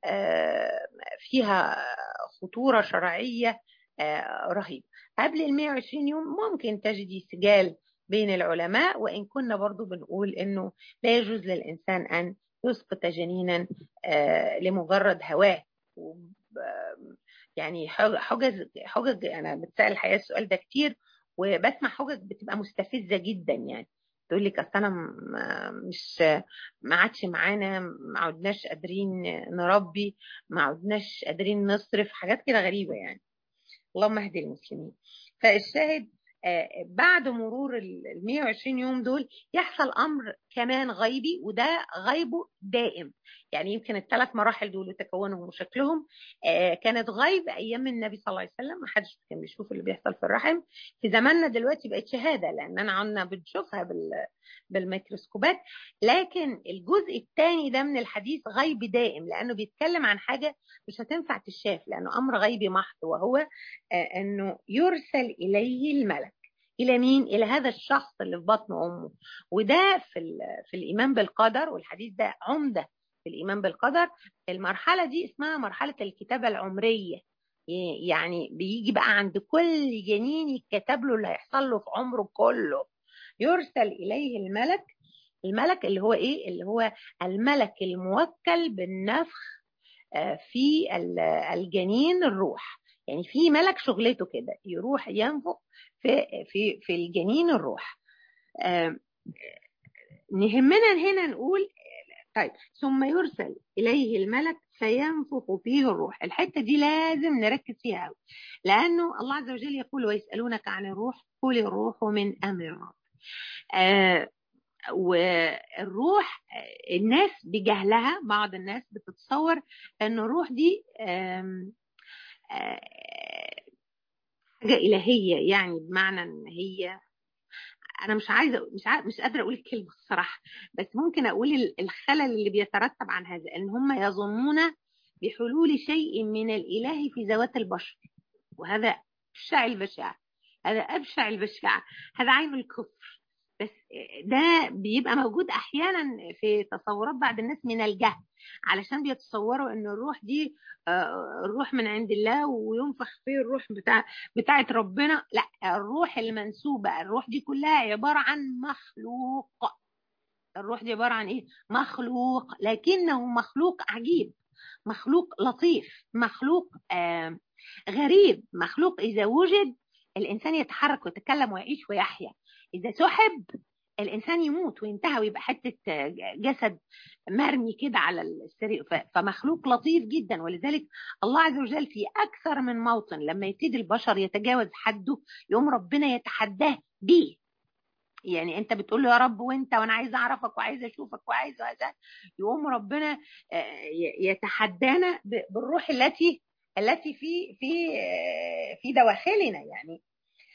A: فيها خطورة شرعية رهيبة. قبل ال مية وعشرين يوم ممكن تجدي سجال بين العلماء، وإن كنا برضو بنقول إنه لا يجوز للإنسان أن يسقط جنينا لمجرد هواه. يعني حجج حجج أنا بتسأل الحقيقة السؤال ده كتير، وبسمع حجج بتبقى مستفزه جدا، يعني تقول لك اصل انا مش ما عادش معانا، ما عدناش قادرين نربي، ما عدناش قادرين نصرف، حاجات كده غريبه يعني. اللهم اهدي المسلمين. فالشاهد بعد مرور ال مية وعشرين يوم دول يحصل امر كمان غيبي، وده غيبه دائم. يعني يمكن الثلاث مراحل دول وتكونهم وشكلهم كانت غيب ايام النبي صلى الله عليه وسلم، ما حدش كان بيشوف اللي بيحصل في الرحم. في زماننا دلوقتي بقت شهاده، لاننا عنا بنشوفها بال بالميكروسكوبات. لكن الجزء الثاني ده من الحديث غيب دائم، لانه بيتكلم عن حاجه مش هتنفع تشاف، لانه امر غيبي محض، وهو انه يرسل اليه الملك. الى مين؟ الى هذا الشخص اللي في بطن امه. وده في في الايمان بالقدر، والحديث ده عمده في الايمان بالقدر. المرحله دي اسمها مرحله الكتابه العمريه، يعني بيجي بقى عند كل جنين يتكتب له اللي هيحصل له في عمره كله. يرسل اليه الملك. الملك اللي هو ايه؟ اللي هو الملك الموكل بالنفخ في الجنين الروح. يعني في ملك شغلته كده يروح ينفخ في في في الجنين الروح. نهمنا هنا نقول طيب ثم يرسل إليه الملك فينفخ فيه الروح. الحتة دي لازم نركز فيها قوي، لأنه الله عز وجل يقول ويسألونك عن الروح قل الروح من أمر الرب. آه والروح الناس بجهلها، بعض الناس بتتصور أن الروح دي آم آم حاجة إلهية، يعني بمعنى أن هي، انا مش عايزه مش عايزة مش قادره اقول الكلمه الصراحه، بس ممكن اقول الخلل اللي بيترتب عن هذا ان هم يظنون بحلول شيء من الاله في ذوات البشر، وهذا ابشع البشاعه، هذا ابشع البشاعه، هذا عين الكفر. بس ده بيبقى موجود احيانا في تصورات بعض الناس من الجهل، علشان بيتصوروا ان الروح دي الروح من عند الله وينفخ فيه الروح بتاع بتاعه ربنا. لا، الروح المنسوبه، الروح دي كلها عباره عن مخلوق. الروح دي عباره عن ايه؟ مخلوق، لكنه مخلوق عجيب، مخلوق لطيف، مخلوق آه غريب، مخلوق اذا وجد الانسان يتحرك ويتكلم ويعيش ويحيا، اذا سحب الانسان يموت وينتهى ويبقى حته جسد مرمي كده على السرير. فمخلوق لطيف جدا. ولذلك الله عز وجل في اكثر من موطن لما يبتدي البشر يتجاوز حده يقوم ربنا يتحداه بيه. يعني انت بتقول له يا رب وانت وانا عايز اعرفك وعايز اشوفك وعايز هذا، يقوم ربنا يتحدانا بالروح التي التي في في في دواخلنا. يعني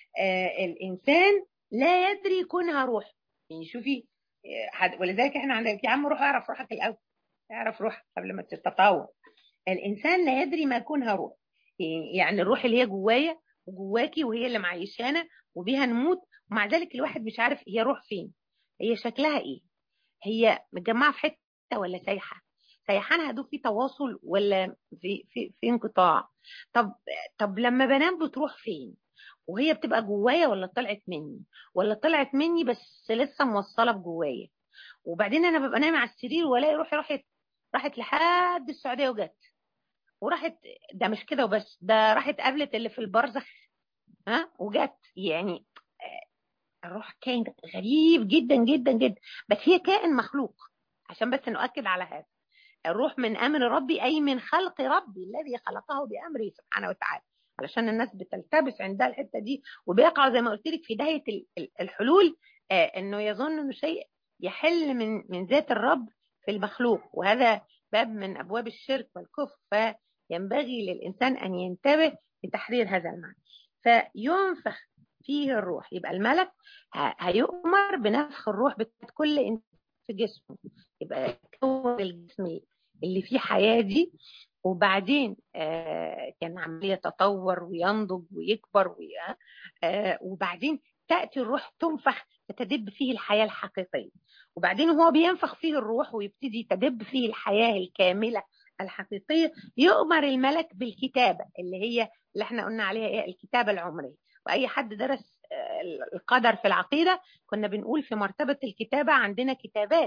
A: الانسان لا يدري كونها روح. يعني شوفي، ولذلك احنا عندنا يا عم روح اعرف روحك الاول، اعرف روحك قبل ما تتطور. الانسان لا يدري ما كونها روح، يعني الروح اللي هي جوايا وجواكي وهي اللي معيشانا وبيها نموت، ومع ذلك الواحد مش عارف هي روح فين، هي شكلها ايه، هي متجمعه في حته ولا سايحه، سايحانها دول في تواصل ولا في في في انقطاع. طب طب لما بنام بتروح فين؟ وهي بتبقى جوايا ولا طلعت مني، ولا طلعت مني بس لسه موصله بجوايا؟ وبعدين انا ببقى نايمه على السرير والاقي روحي راحت راحت لحد السعوديه وجت وراحت. ده مش كده وبس، ده راحت قابلت اللي في البرزخ ها وجت. يعني الروح كائن غريب جدا جدا جدا، بس هي كائن مخلوق. عشان بس نؤكد على هذا، الروح من امر ربي، اي من خلق ربي الذي خلقه بامره سبحانه وتعالى، علشان الناس بتلتبس عندها الحته دي وبيقع زي ما قلت لك في داهيه الحلول، آه انه يظن انه شيء يحل من من ذات الرب في المخلوق، وهذا باب من ابواب الشرك والكفر. فينبغي للانسان ان ينتبه لتحرير هذا المعنى. فينفخ فيه الروح، يبقى الملك هيؤمر بنفخ الروح بتاعت كل انسان في جسمه، يبقى كون الجسم اللي فيه حياة دي. وبعدين آه كان عمال يتطور وينضج ويكبر آه وبعدين تأتي الروح تنفخ فتدب فيه الحياة الحقيقية. وبعدين هو بينفخ فيه الروح ويبتدي تدب فيه الحياة الكاملة الحقيقية، يؤمر الملك بالكتابة اللي هي اللي احنا قلنا عليها ايه؟ الكتابة العمرية. وأي حد درس آه القدر في العقيدة كنا بنقول في مرتبة الكتابة عندنا كتابات،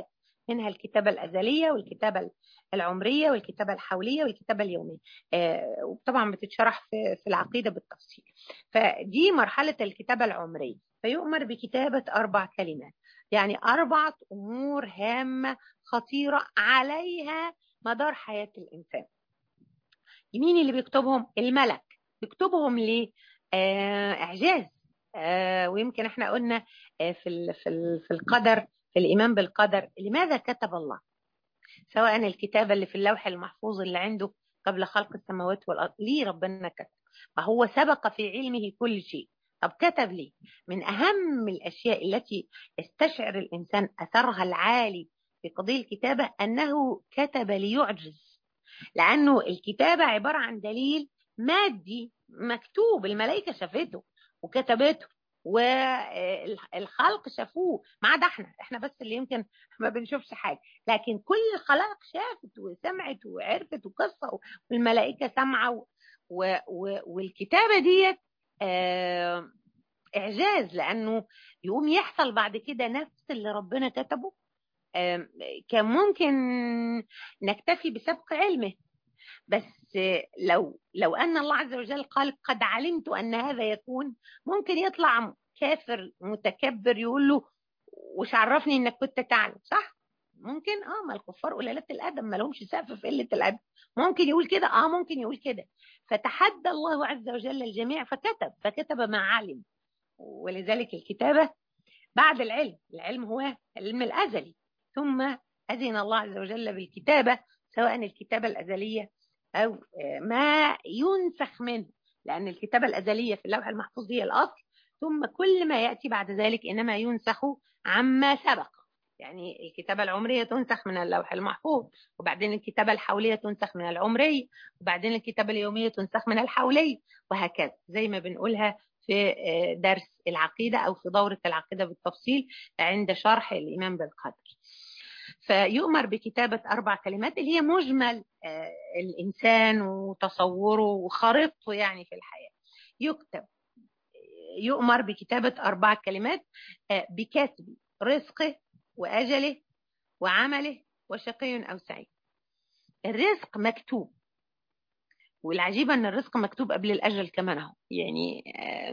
A: منها الكتابة الأزلية والكتابة العمرية والكتابة الحولية والكتابة اليومية، آه وطبعا بتتشرح في, في العقيدة بالتفصيل. فدي مرحلة الكتابة العمرية، فيؤمر بكتابة أربع كلمات، يعني أربعة أمور هامة خطيرة عليها مدار حياة الإنسان. مين اللي بيكتبهم؟ الملك. بيكتبهم ليه؟ آه إعجاز. آه ويمكن احنا قلنا آه في ال في ال في القدر، في الإيمان بالقدر، لماذا كتب الله؟ سواء الكتابة اللي في اللوح المحفوظ اللي عنده قبل خلق السماوات والأرض، ليه ربنا كتب؟ فهو سبق في علمه كل شيء. طب كتب ليه؟ من أهم الأشياء التي يستشعر الإنسان أثرها العالي في قضية الكتابة أنه كتب ليعجز، لأنه الكتابة عبارة عن دليل مادي مكتوب، الملائكة شافته وكتبته والخلق شافوه، ما عدا احنا احنا بس اللي يمكن ما بنشوفش حاجة، لكن كل الخلائق شافت وسمعت وعرفت وقصة، والملائكة سمعوا و... و... والكتابة ديت آه... إعجاز، لأنه يقوم يحصل بعد كده نفس اللي ربنا كتبه. آه... كان ممكن نكتفي بسبق علمه، بس لو لو أن الله عز وجل قال قد علمت أن هذا يكون، ممكن يطلع كافر متكبر يقول له وش عرفني إنك كنت تعلم، صح؟ ممكن اه ما الكفار قلالات الأدب، ما لهمش سقف في قلة الأدب، ممكن يقول كده، اه ممكن يقول كده. فتحدى الله عز وجل الجميع فكتب فكتب ما علم. ولذلك الكتابة بعد العلم، العلم هو العلم الأزلي، ثم أذن الله عز وجل بالكتابة، سواء الكتابة الأزلية أو ما ينسخ منه، لأن الكتابة الأزلية في اللوح المحفوظ هي الأصل، ثم كل ما يأتي بعد ذلك إنما ينسخ عما سبق. يعني الكتابة العمرية تنسخ من اللوح المحفوظ، وبعدين الكتابة الحولية تنسخ من العمرية، وبعدين الكتابة اليومية تنسخ من الحولية، وهكذا زي ما بنقولها في درس العقيدة أو في دورة العقيدة بالتفصيل عند شرح الإيمان بالقدر. فيؤمر بكتابة أربع كلمات اللي هي مجمل الإنسان وتصوره وخريطته يعني في الحياة. يكتب يؤمر بكتابة أربع كلمات بكتب رزقه وأجله وعمله وشقي أو سعيد. الرزق مكتوب، والعجيب أن الرزق مكتوب قبل الأجل كمان اهو، يعني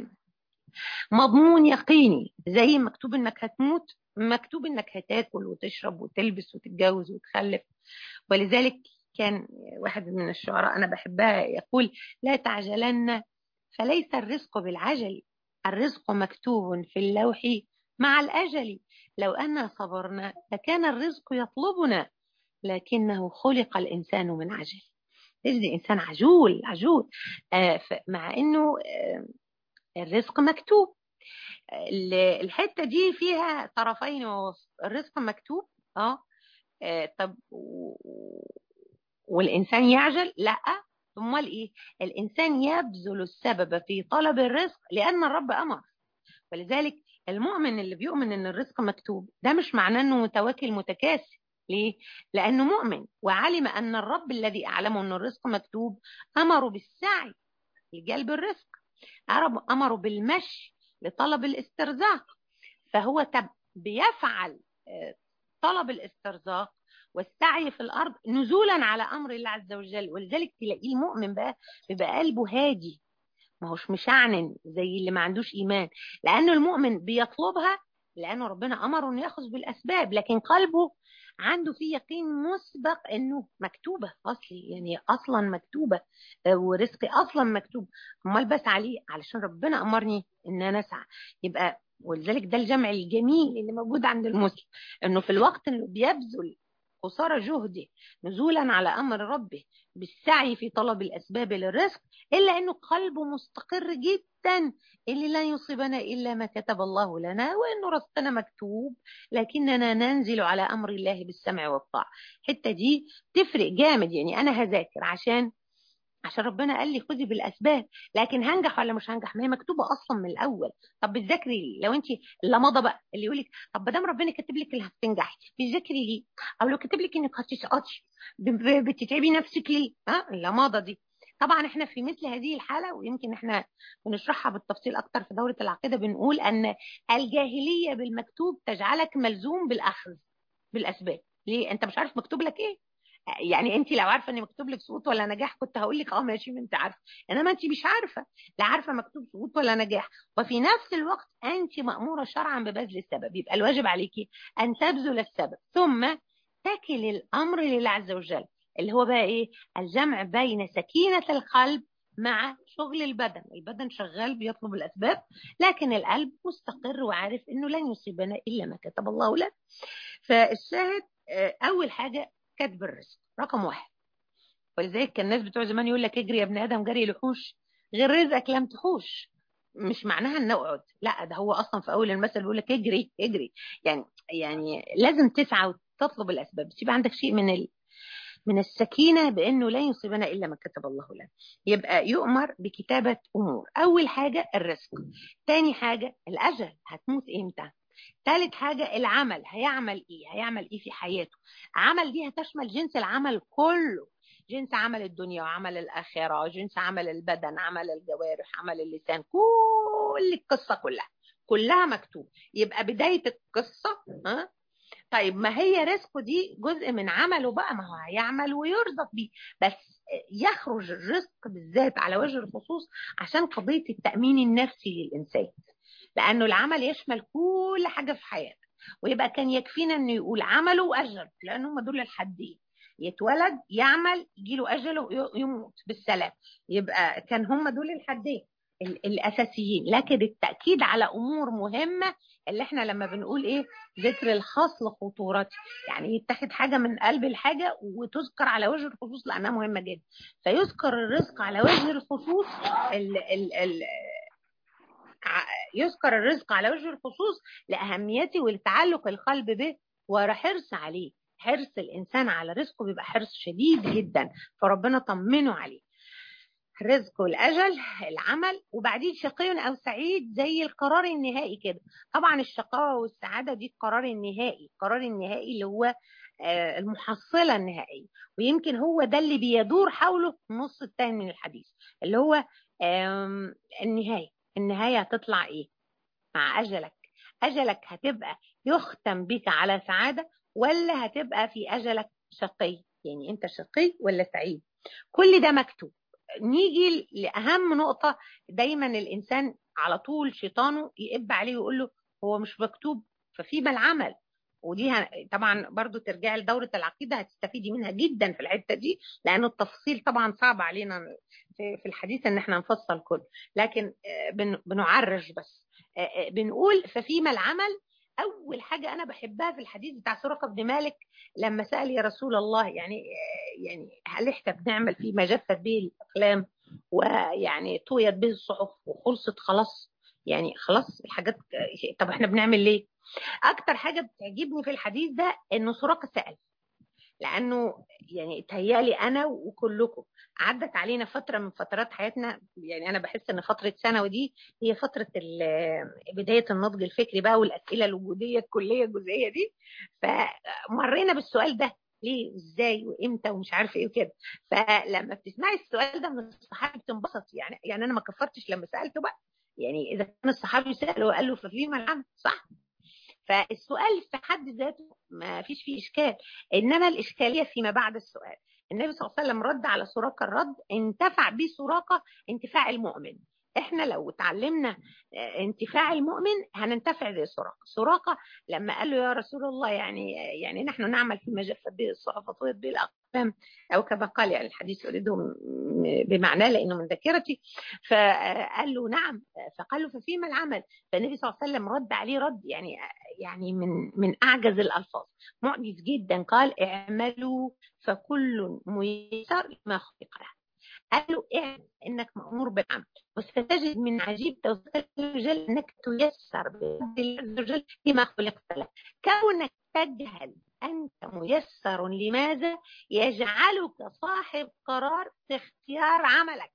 A: مضمون يقيني، زي مكتوب انك هتموت مكتوب انك هتاكل وتشرب وتلبس وتتجوز وتخلف. ولذلك كان واحد من الشعراء انا بحبها يقول لا تعجلن فليس الرزق بالعجل، الرزق مكتوب في اللوح مع الأجل، لو أن صبرنا لكان الرزق يطلبنا، لكنه خلق الإنسان من عجل. تجد إنسان عجول عجول آه مع أنه آه الرزق مكتوب. الحتة دي فيها طرفين ووسط، الرزق مكتوب اه, آه طب والإنسان يعجل؟ لا. امال ايه؟ الإنسان يبذل السبب في طلب الرزق لأن الرب أمر. ولذلك المؤمن اللي بيؤمن ان الرزق مكتوب ده مش معناه انه متواكل متكاسل. ليه؟ لأنه مؤمن وعلم أن الرب الذي أعلمه أن الرزق مكتوب أمره بالسعي لجلب الرزق، أمره بالمشي لطلب الاسترزاق، فهو تب بيفعل طلب الاسترزاق والسعي في الأرض نزولا على أمر الله عز وجل. ولذلك تلاقيه المؤمن بقى بيبقى قلبه هادي، ما هوش مشعنن زي اللي ما عندوش إيمان، لأنه المؤمن بيطلبها لأنه ربنا أمره أنه يأخذ بالأسباب، لكن قلبه عنده فيه يقين مسبق أنه مكتوبة أصلي، يعني أصلا مكتوبة ورزقي أصلا مكتوب، أمال بس عليه علشان ربنا أمرني أن أنا أسعى. يبقى ولذلك ده الجمع الجميل اللي موجود عند المسلم، أنه في الوقت اللي بيبذل قصارى جهده نزولا على أمر ربه بالسعي في طلب الأسباب للرزق، إلا أنه قلبه مستقر جدا اللي لا يصيبنا إلا ما كتب الله لنا، وأنه رزقنا مكتوب لكننا ننزل على أمر الله بالسمع والطاعة. الحتة دي تفرق جامد، يعني أنا هذاكر عشان عشان ربنا قال لي خذي بالاسباب، لكن هنجح ولا مش هنجح ما هي مكتوبه اصلا من الاول. طب بتذاكري ليه؟ لو انت لا مضى بقى اللي يقول لك طب ما دام ربنا كاتب لك اللي هتنجحي بتذاكري ليه؟ او لو كاتب لك انك هتسقطي بتتعبي نفسك ليه؟ ها لا مضى دي. طبعا احنا في مثل هذه الحاله، ويمكن احنا بنشرحها بالتفصيل اكتر في دوره العقيده، بنقول ان الجاهليه بالمكتوب تجعلك ملزوم بالاخذ بالاسباب. ليه؟ انت مش عارف مكتوب لك ايه. يعني انت لو عارفه ان مكتوب لك سقوط ولا نجاح كنت هقول لك اه ماشي، ما انت عارفه. انما انت مش عارفه، لا عارفه مكتوب سقوط ولا نجاح. وفي نفس الوقت انت ماموره شرعا ببذل السبب، يبقى الواجب عليكي ان تبذل السبب ثم تكل الامر لله عز وجل، اللي هو بقى ايه؟ الجمع بين سكينه القلب مع شغل البدن. البدن شغال بيطلب الاسباب، لكن القلب مستقر وعارف انه لن يصيبنا الا ما كتب الله لنا. فالشاهد اول حاجه كتب الرزق رقم واحد. ولذلك كان الناس بتوع زمان يقول لك اجري يا ابن ادم جري لحوش، غير رزقك لم تحوش. مش معناها ان اقعد، لا، ده هو اصلا في اول المثل بيقول لك اجري اجري. يعني يعني لازم تسعى وتطلب الاسباب، بس يبقى عندك شيء من ال... من السكينه بانه لا يصيبنا الا ما كتب الله لنا. يبقى يؤمر بكتابه امور. اول حاجه الرزق، تاني حاجه الاجل، هتموت امتى. ثالث حاجة العمل، هيعمل ايه، هيعمل ايه في حياته. عمل دي هتشمل جنس العمل كله، جنس عمل الدنيا وعمل الآخرة، جنس عمل البدن، عمل الجوارح، عمل اللسان، كل القصة كلها كلها مكتوب. يبقى بداية القصة ها. طيب ما هي رزقه دي جزء من عمله بقى، ما هو هيعمل ويرزق بيه، بس يخرج الرزق بالذات على وجه الخصوص عشان قضية التأمين النفسي للإنسان، لأنه العمل يشمل كل حاجة في حياتك. ويبقى كان يكفينا إنه يقول عمله وأجل، لأن هم دول الحدين، يتولد يعمل يجيله أجله يموت بالسلام. يبقى كان هم دول الحدين الأساسيين. لكن التأكيد على أمور مهمة، اللي احنا لما بنقول ايه ذكر الخاص لخطورته، يعني يتاخد حاجة من قلب الحاجة وتذكر على وجه الخصوص لأنها مهمة جدا. فيذكر الرزق على وجه الخصوص، ال ال ال يذكر الرزق على وجه الخصوص لأهميته ولتعلق القلب به وحرص عليه. حرص الإنسان على رزقه بيبقى حرص شديد جدا، فربنا طمنه عليه. الرزق والأجل، العمل، وبعدين شقي أو سعيد زي القرار النهائي كده. طبعا الشقاوة والسعادة دي القرار النهائي، القرار النهائي اللي هو المحصلة النهائية، ويمكن هو ده اللي بيدور حوله النص الثاني من الحديث، اللي هو النهاية. النهاية هتطلع إيه مع أجلك؟ أجلك هتبقى يختم بك على سعادة، ولا هتبقى في أجلك شقي؟ يعني أنت شقي ولا سعيد؟ كل ده مكتوب. نيجي لأهم نقطة، دايما الإنسان على طول شيطانه يقب عليه ويقول له هو مش مكتوب، ففيما العمل. ودي طبعا برضو ترجع لدورة العقيدة، هتستفيدي منها جدا في الحتة دي، لأنه التفصيل طبعا صعب علينا في الحديث ان احنا نفصل كله، لكن بنعرج بس. بنقول ففيما العمل. أول حاجة أنا بحبها في الحديث بتاع سراقة بن مالك لما سأل يا رسول الله، يعني يعني هل احنا بنعمل فيما جفت به الأقلام ويعني طويت به الصحف وخلصت خلاص، يعني خلاص الحاجات، طب احنا بنعمل ليه؟ أكتر حاجة بتعجبني في الحديث ده إنه سراقة سأل، لأنه يعني تهيالي أنا وكلكم عدت علينا فترة من فترات حياتنا، يعني أنا بحس إن فترة ثانوي دي هي فترة بداية النضج الفكري بقى، والأسئلة الوجودية الكلية الجزئية دي، فمرينا بالسؤال ده ليه وإزاي وإمتى ومش عارفة إيه وكده. فلما بتسمعي السؤال ده من الصحابة بتنبسط، يعني يعني أنا ما كفرتش لما سألته بقى، يعني إذا كان الصحابي سأل وقال له ففيما العمل صح. فالسؤال في حد ذاته ما فيش فيه إشكال، إنما الإشكالية فيما بعد السؤال. النبي صلى الله عليه وسلم رد على سراقة الرد انتفع به سراقة انتفاع المؤمن. احنا لو اتعلمنا انتفاع المؤمن هننتفع زي سراقة. سراقة لما قال له يا رسول الله، يعني يعني نحن نعمل فيما جفت به الصحف وطويت به الأقلام، أو كما قال، يعني الحديث أريده بمعناه لأنه من ذاكرتي. فقال له نعم، فقال له ففيما العمل. فالنبي صلى الله عليه وسلم رد عليه رد يعني يعني من من أعجز الألفاظ، معجز جدا. قال اعملوا فكل ميسر لما خلق له. قال له اعلم انك مأمور بالعمل، وستجد من عجيب توفيق الرجال انك تيسر بفضل الله عز وجل لما خلقت له. كونك تجهل انت ميسر لماذا يجعلك صاحب قرار في اختيار عملك.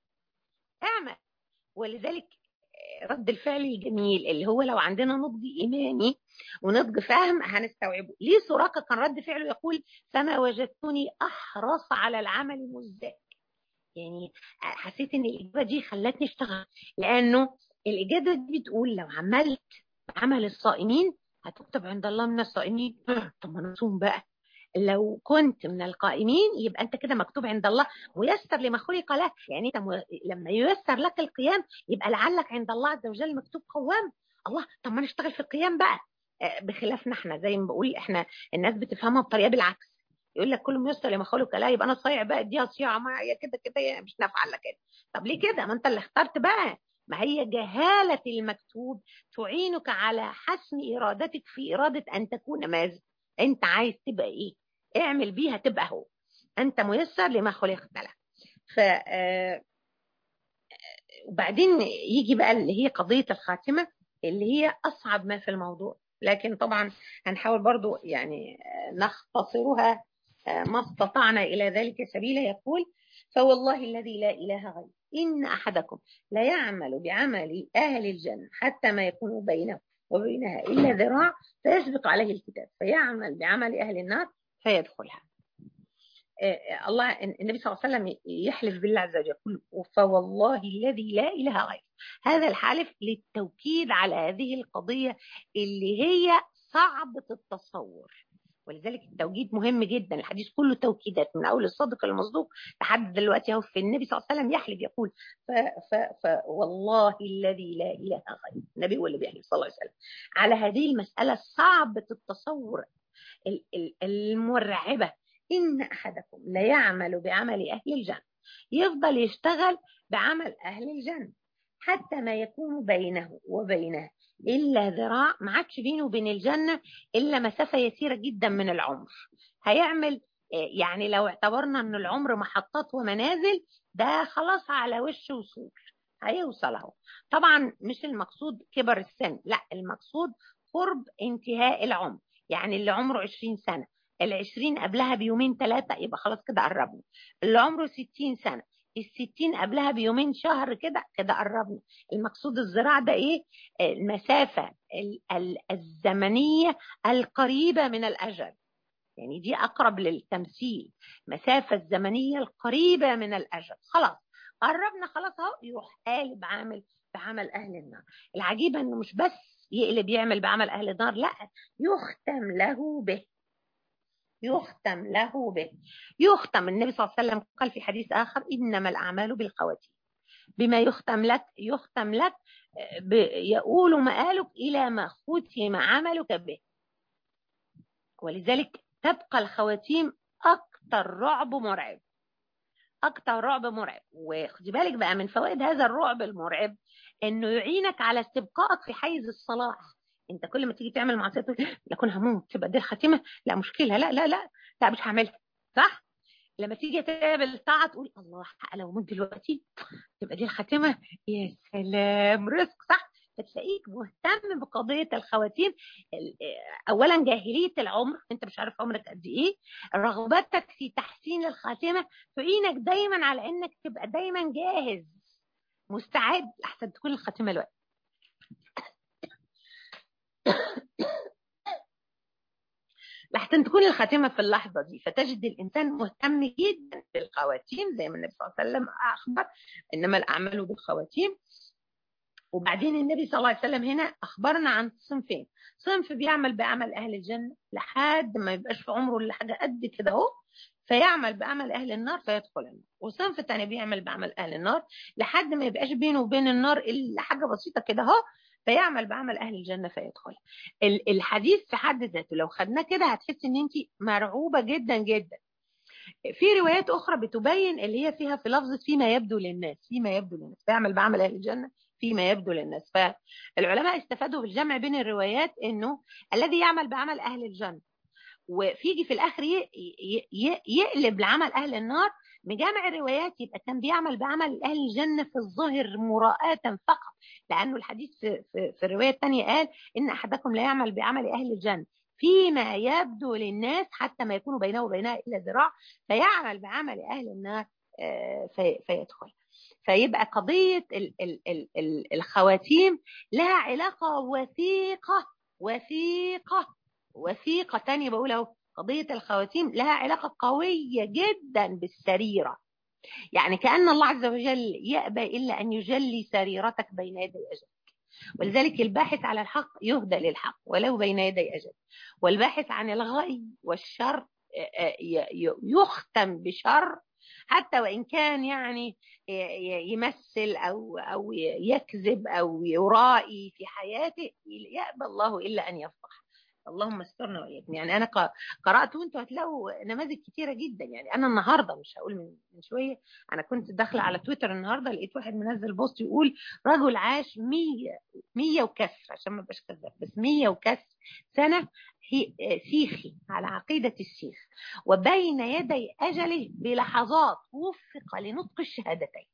A: اعمل. ولذلك رد الفعل الجميل اللي هو لو عندنا نضج إيماني ونضج فهم هنستوعبه. ليه سراقة كان رد فعله يقول فما وجدتني أحرص على العمل مزداد؟ يعني حسيت ان الإجابة دي خلتني اشتغل، لأنه الإجابة دي بتقول لو عملت عمل الصائمين هتكتب عند الله من الصائمين. طب ما نصوم بقى،
B: لو كنت من القائمين يبقى انت كده مكتوب عند الله ميسر لما خلق لك. يعني انت م... لما ييسر لك القيام يبقى لعلك عند الله عز وجل مكتوب قوام. الله، طب ما نشتغل في القيام بقى. بخلافنا احنا زي ما بقول، احنا الناس بتفهمها بطريقه بالعكس، يقول لك كل ميسر لما خلق لا، يبقى انا صايع بقى اديها صياعه، ما هي كده كده مش نافعه لك كده. طب ليه كده؟ ما انت اللي اخترت بقى. ما هي جهاله المكتوب تعينك على حسم ارادتك في اراده ان تكون ماذا. انت عايز تبقى ايه؟ اعمل بيها تبقى هو. انت ميسر لما خلقت له. ف وبعدين يجي بقى اللي هي قضيه الخاتمه، اللي هي اصعب ما في الموضوع، لكن طبعا هنحاول برضو يعني نختصرها ما استطعنا الى ذلك سبيلا. يقول: فوالله الذي لا اله غيره ان احدكم لا يعمل بعمل اهل الجنه حتى ما يكون بينه وبينها الا ذراع فيسبق عليه الكتاب فيعمل بعمل اهل النار فيدخلها. الله النبي صلى الله عليه وسلم يحلف بالله عز وجل يقول: فوالله الذي لا اله غيره. هذا الحلف للتوكيد على هذه القضيه اللي هي صعبه التصور، ولذلك التوكيد مهم جدا. الحديث كله توكيدات من اول الصادق المصدوق لحد دلوقتي اهو. في النبي صلى الله عليه وسلم يحلف يقول: ف ف فوالله الذي لا اله غيره. النبي هو اللي بيحلف صلى الله عليه وسلم على هذه المساله صعبه التصور المرعبه. إن أحدكم لا يعمل بعمل أهل الجنة، يفضل يشتغل بعمل أهل الجنة حتى ما يكون بينه وبينها إلا ذراع، ما عادش بينه وبين الجنة إلا مسافة يسيرة جدا من العمر. هيعمل يعني لو اعتبرنا أن العمر محطات ومنازل، ده خلاص على وش وصول هيوصله. طبعا مش المقصود كبر السن، لا، المقصود قرب انتهاء العمر. يعني اللي عمره عشرين سنة، العشرين قبلها بيومين ثلاثة يبقى خلاص كده قربنا. اللي عمره ستين سنة، الستين قبلها بيومين شهر كده كده قربنا. المقصود الزراعة ده ايه؟ المسافة الزمنية القريبة من الأجل، يعني دي أقرب للتمثيل. مسافة الزمنية القريبة من الأجل، خلاص قربنا خلاص اهو. يروح قالب عامل بعمل أهل النار. العجيبة انه مش بس يقلب يعمل بعمل أهل النار، لا، يختم له به. يختم له به يختم. النبي صلى الله عليه وسلم قال في حديث آخر: إنما الأعمال بالخواتيم. بما يختم لك يختم لك يقول مآلك إلى ما ختم عملك به. ولذلك تبقى الخواتيم أكثر رعب مرعب، أكثر رعب مرعب. وخدي بالك بقى من فوائد هذا الرعب المرعب إنه يعينك على استبقائك في حيز الصلاح. انت كل ما تيجي تعمل معصيه تقول لكن هموت تبقى دي الخاتمه، لا مشكله، لا لا لا لا مش هعملها، صح؟ لما تيجي تعمل طاعه تقول الله لو موت دلوقتي تبقى دي الخاتمه، يا سلام رزق، صح؟ فتلاقيك مهتم بقضيه الخواتيم. اولا جاهليه العمر، انت مش عارف عمرك قد ايه، رغبتك في تحسين الخاتمه تعينك دايما على انك تبقى دايما جاهز مستعد احسن تكون الخاتمه الوقت. لحسن تكون الخاتمة في اللحظة دي. فتجد الإنسان مهتم جدا بالخواتيم زي ما النبي صلى الله عليه وسلم أخبر: إنما الأعمال بالخواتيم. وبعدين النبي صلى الله عليه وسلم هنا أخبرنا عن صنفين: صنف بيعمل بعمل أهل الجنة لحد ما يبقاش في عمره إلا حاجة قد كده أهو فيعمل بعمل أهل النار فيدخل النار، وصنف تاني بيعمل بعمل أهل النار لحد ما يبقاش بينه وبين النار إلا حاجة بسيطة كده أهو فيعمل بعمل أهل الجنة فيدخل. الحديث في حد ذاته لو خدناه كده هتحس إن أنت مرعوبة جدا جدا. في روايات أخرى بتبين اللي هي فيها في لفظة فيما يبدو للناس، فيما يبدو للناس فيعمل بعمل أهل الجنة فيما يبدو للناس. فالعلماء استفادوا بالجمع بين الروايات إنه الذي يعمل بعمل أهل الجنة وفيجي في الآخر يقلب لعمل أهل النار، مجامع الروايات يبقى كان بيعمل بعمل أهل الجنة في الظاهر مراءة فقط، لأنه الحديث في, في, في الرواية الثانية قال: إن أحدكم لا يعمل بعمل أهل الجنة فيما يبدو للناس حتى ما يكون بينه وبينها إلا ذراع فيعمل بعمل أهل النار في فيدخل. فيبقى قضية ال ال ال ال الخواتيم لها علاقة وثيقة وثيقة وثيقة تانية بقول اهو. قضية الخواتيم لها علاقة قوية جدا بالسريرة، يعني كأن الله عز وجل يأبى إلا أن يجلي سريرتك بين يدي أجلك. ولذلك الباحث على الحق يهدى للحق ولو بين يدي أجل، والباحث عن الغي والشر يختم بشر، حتى وإن كان يعني يمثل أو أو يكذب أو يرائي في حياته، يأبى الله إلا أن يفضح. اللهم استرنا وإياكم. يعني أنا قرأت وأنتوا هتلاقوا نماذج كتيرة جدا. يعني أنا النهاردة، مش هقول من شوية، أنا كنت داخلة على تويتر النهاردة، لقيت واحد منزل بوست يقول رجل عاش مية مية وكسر، عشان ما بقاش كذاب، بس مية وكسر سنة سيخي على عقيدة السيخ، وبين يدي أجله بلحظات وفق لنطق الشهادتين،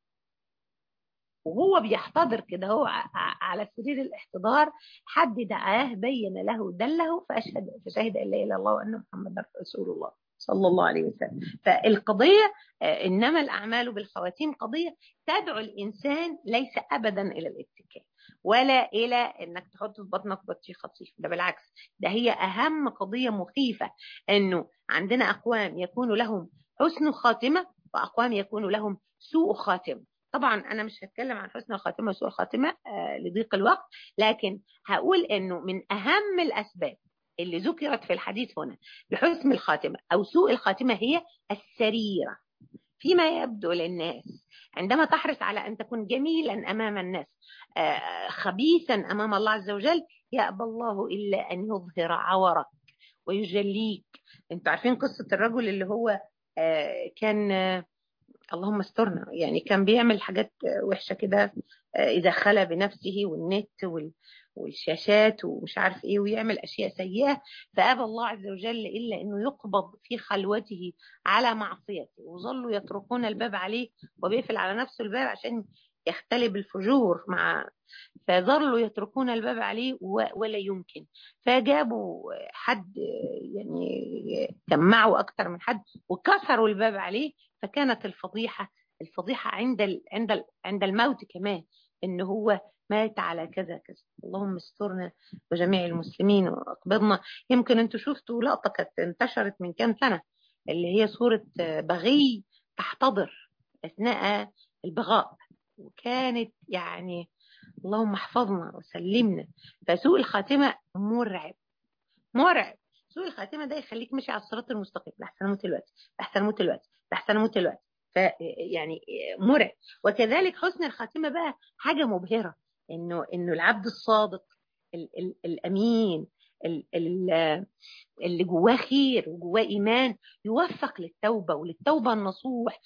B: وهو بيحتضر كده، هو على سرير الاحتضار، حد دعاه بين له دله فأشهد فشهد أن لا إله إلا الله وأن محمدا رسول الله صلى الله عليه وسلم. فالقضية إنما الأعمال بالخواتيم قضية تدعو الإنسان ليس أبدا إلى الاتكال ولا إلى إنك تحط في بطنك بطيخ خطيف، ده بالعكس، ده هي أهم قضية مخيفة، إنه عندنا أقوام يكون لهم حسن خاتمة وأقوام يكون لهم سوء خاتمة. طبعا أنا مش هتكلم عن حسن الخاتمة وسوء الخاتمة آه لضيق الوقت، لكن هقول إنه من أهم الأسباب اللي ذكرت في الحديث هنا لحسن الخاتمة أو سوء الخاتمة هي السريرة فيما يبدو للناس. عندما تحرص على أن تكون جميلا أمام الناس آه خبيثا أمام الله عز وجل، يأبى الله إلا أن يظهر عورك ويجليك. انتوا عارفين قصة الرجل اللي هو آه كان آه اللهم استرنا، يعني كان بيعمل حاجات وحشة كده إذا خلى بنفسه، والنت والشاشات ومش عارف إيه، ويعمل أشياء سيئة، فأبى الله عز وجل إلا أنه يقبض في خلوته على معصيته، وظلوا يطرقون الباب عليه وبيقفل على نفسه الباب عشان يختلي بالفجور مع، فظلوا يتركون الباب عليه ولا يمكن. فجابوا حد يعني جمعوا أكتر من حد وكسروا الباب عليه، فكانت الفضيحة الفضيحة عند ال عند ال عند الموت كمان، إن هو مات على كذا كذا. اللهم استرنا وجميع المسلمين واقبضنا. يمكن انتوا شفتوا لقطة كانت انتشرت من كام سنة، اللي هي صورة بغي تحتضر أثناء البغاء، وكانت يعني اللهم احفظنا وسلمنا. فسوء الخاتمة مرعب مرعب. سوء الخاتمة ده يخليك ماشي على الصراط المستقيم، لحسن اموت دلوقتي، لحسن اموت دلوقتي، لحسن اموت دلوقتي، فيعني مرعب. وكذلك حسن الخاتمة بقى حاجة مبهرة، انه انه العبد الصادق ال ال الامين ال ال اللي جواه خير وجواه ايمان يوفق للتوبة وللتوبة النصوح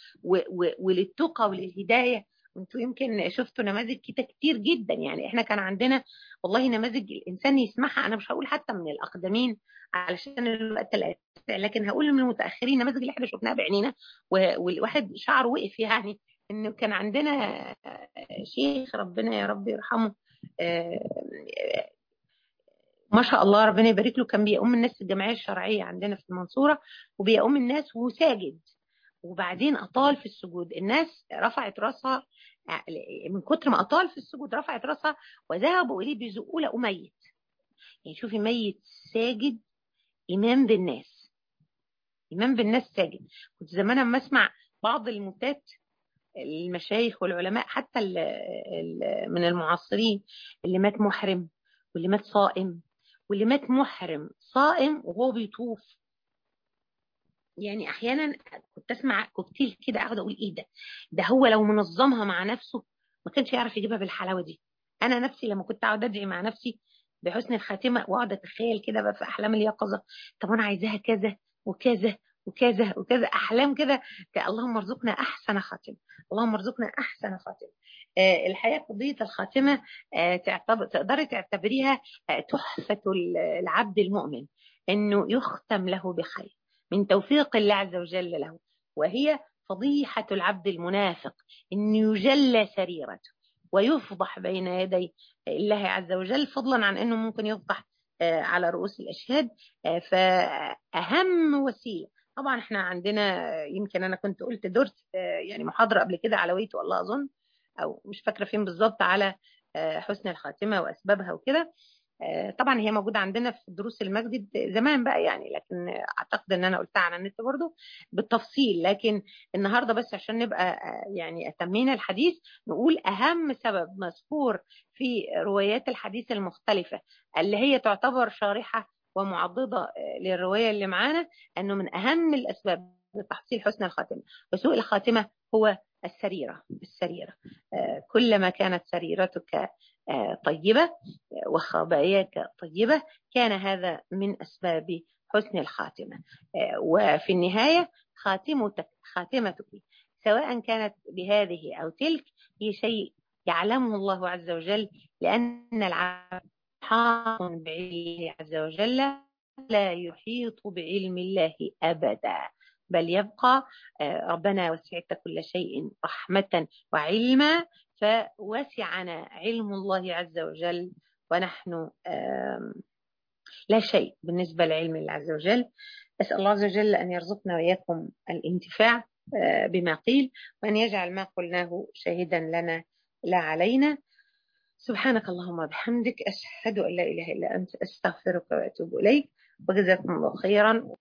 B: وللتقى وللهداية. وانتوا يمكن شفتوا نماذج كده كتير جدا. يعني احنا كان عندنا والله نماذج الانسان يسمعها، انا مش هقول حتى من الاقدمين علشان الوقت الاسع، لكن هقول من المتاخرين نماذج اللي احنا شفناها بعينينا والواحد شعره وقف. يعني انه كان عندنا شيخ ربنا يا رب يرحمه ما شاء الله ربنا يبارك له، كان بيقوم الناس في الجمعيه الشرعيه عندنا في المنصوره، وبيقوم الناس وساجد، وبعدين أطال في السجود، الناس رفعت راسها من كتر ما أطال في السجود، رفعت راسها وذهبوا إليه بيزقوا له ميت. يعني شوفي ميت ساجد إمام بالناس، إمام بالناس ساجد. كنت زمان لما أسمع بعض الموتات المشايخ والعلماء حتى ال ال من المعاصرين، اللي مات محرم واللي مات صائم، واللي مات محرم صائم وهو بيطوف. يعني احيانا كنت اسمع كوكتيل كده اقعد اقول ايه ده ده هو لو منظمها مع نفسه ما كانش يعرف يجيبها بالحلاوه دي. انا نفسي لما كنت اقعد ادعي مع نفسي بحسن الخاتمه واقعد اتخيل كده بقى في احلام اليقظه، طب انا عايزاها كذا وكذا وكذا وكذا، احلام كده، اللهم ارزقنا احسن خاتمه، اللهم ارزقنا احسن خاتمه. آه الحقيقه قضيه الخاتمه آه تعتبر تقدري تعتبريها آه تحفه العبد المؤمن، انه يختم له بخير من توفيق الله عز وجل له، وهي فضيحة العبد المنافق، إن يجلى سريرته ويفضح بين يدي الله عز وجل، فضلا عن أنه ممكن يفضح على رؤوس الأشهاد. فأهم وسيلة طبعا احنا عندنا، يمكن أنا كنت قلت درس يعني محاضرة قبل كده على ويت والله أظن، أو مش فاكرة فين بالظبط، على حسن الخاتمة وأسبابها وكده. طبعا هي موجودة عندنا في دروس المسجد زمان بقى يعني، لكن اعتقد ان انا قلتها على النت برضو بالتفصيل. لكن النهاردة بس عشان نبقى يعني اتمينا الحديث نقول اهم سبب مذكور في روايات الحديث المختلفة اللي هي تعتبر شارحة ومعضدة للرواية اللي معانا أنه من أهم الأسباب لتحصيل حسن الخاتمة وسوء الخاتمة هو السريرة. السريرة كلما كانت سريرتك طيبة وخباياك طيبة كان هذا من أسباب حسن الخاتمة. وفي النهاية خاتمتك خاتمتك سواء كانت بهذه أو تلك هي شيء يعلمه الله عز وجل، لأن العبد حاط بعلمه عز وجل لا يحيط بعلم الله أبدا، بل يبقى ربنا وسعت كل شيء رحمة وعلما، فوسعنا علم الله عز وجل ونحن لا شيء بالنسبة لعلم الله عز وجل. أسأل الله عز وجل أن يرزقنا وإياكم الانتفاع بما قيل، وأن يجعل ما قلناه شاهدا لنا لا علينا. سبحانك اللهم وبحمدك، أشهد أن لا إله إلا أنت، أستغفرك وأتوب إليك، وجزاكم الله خيرا.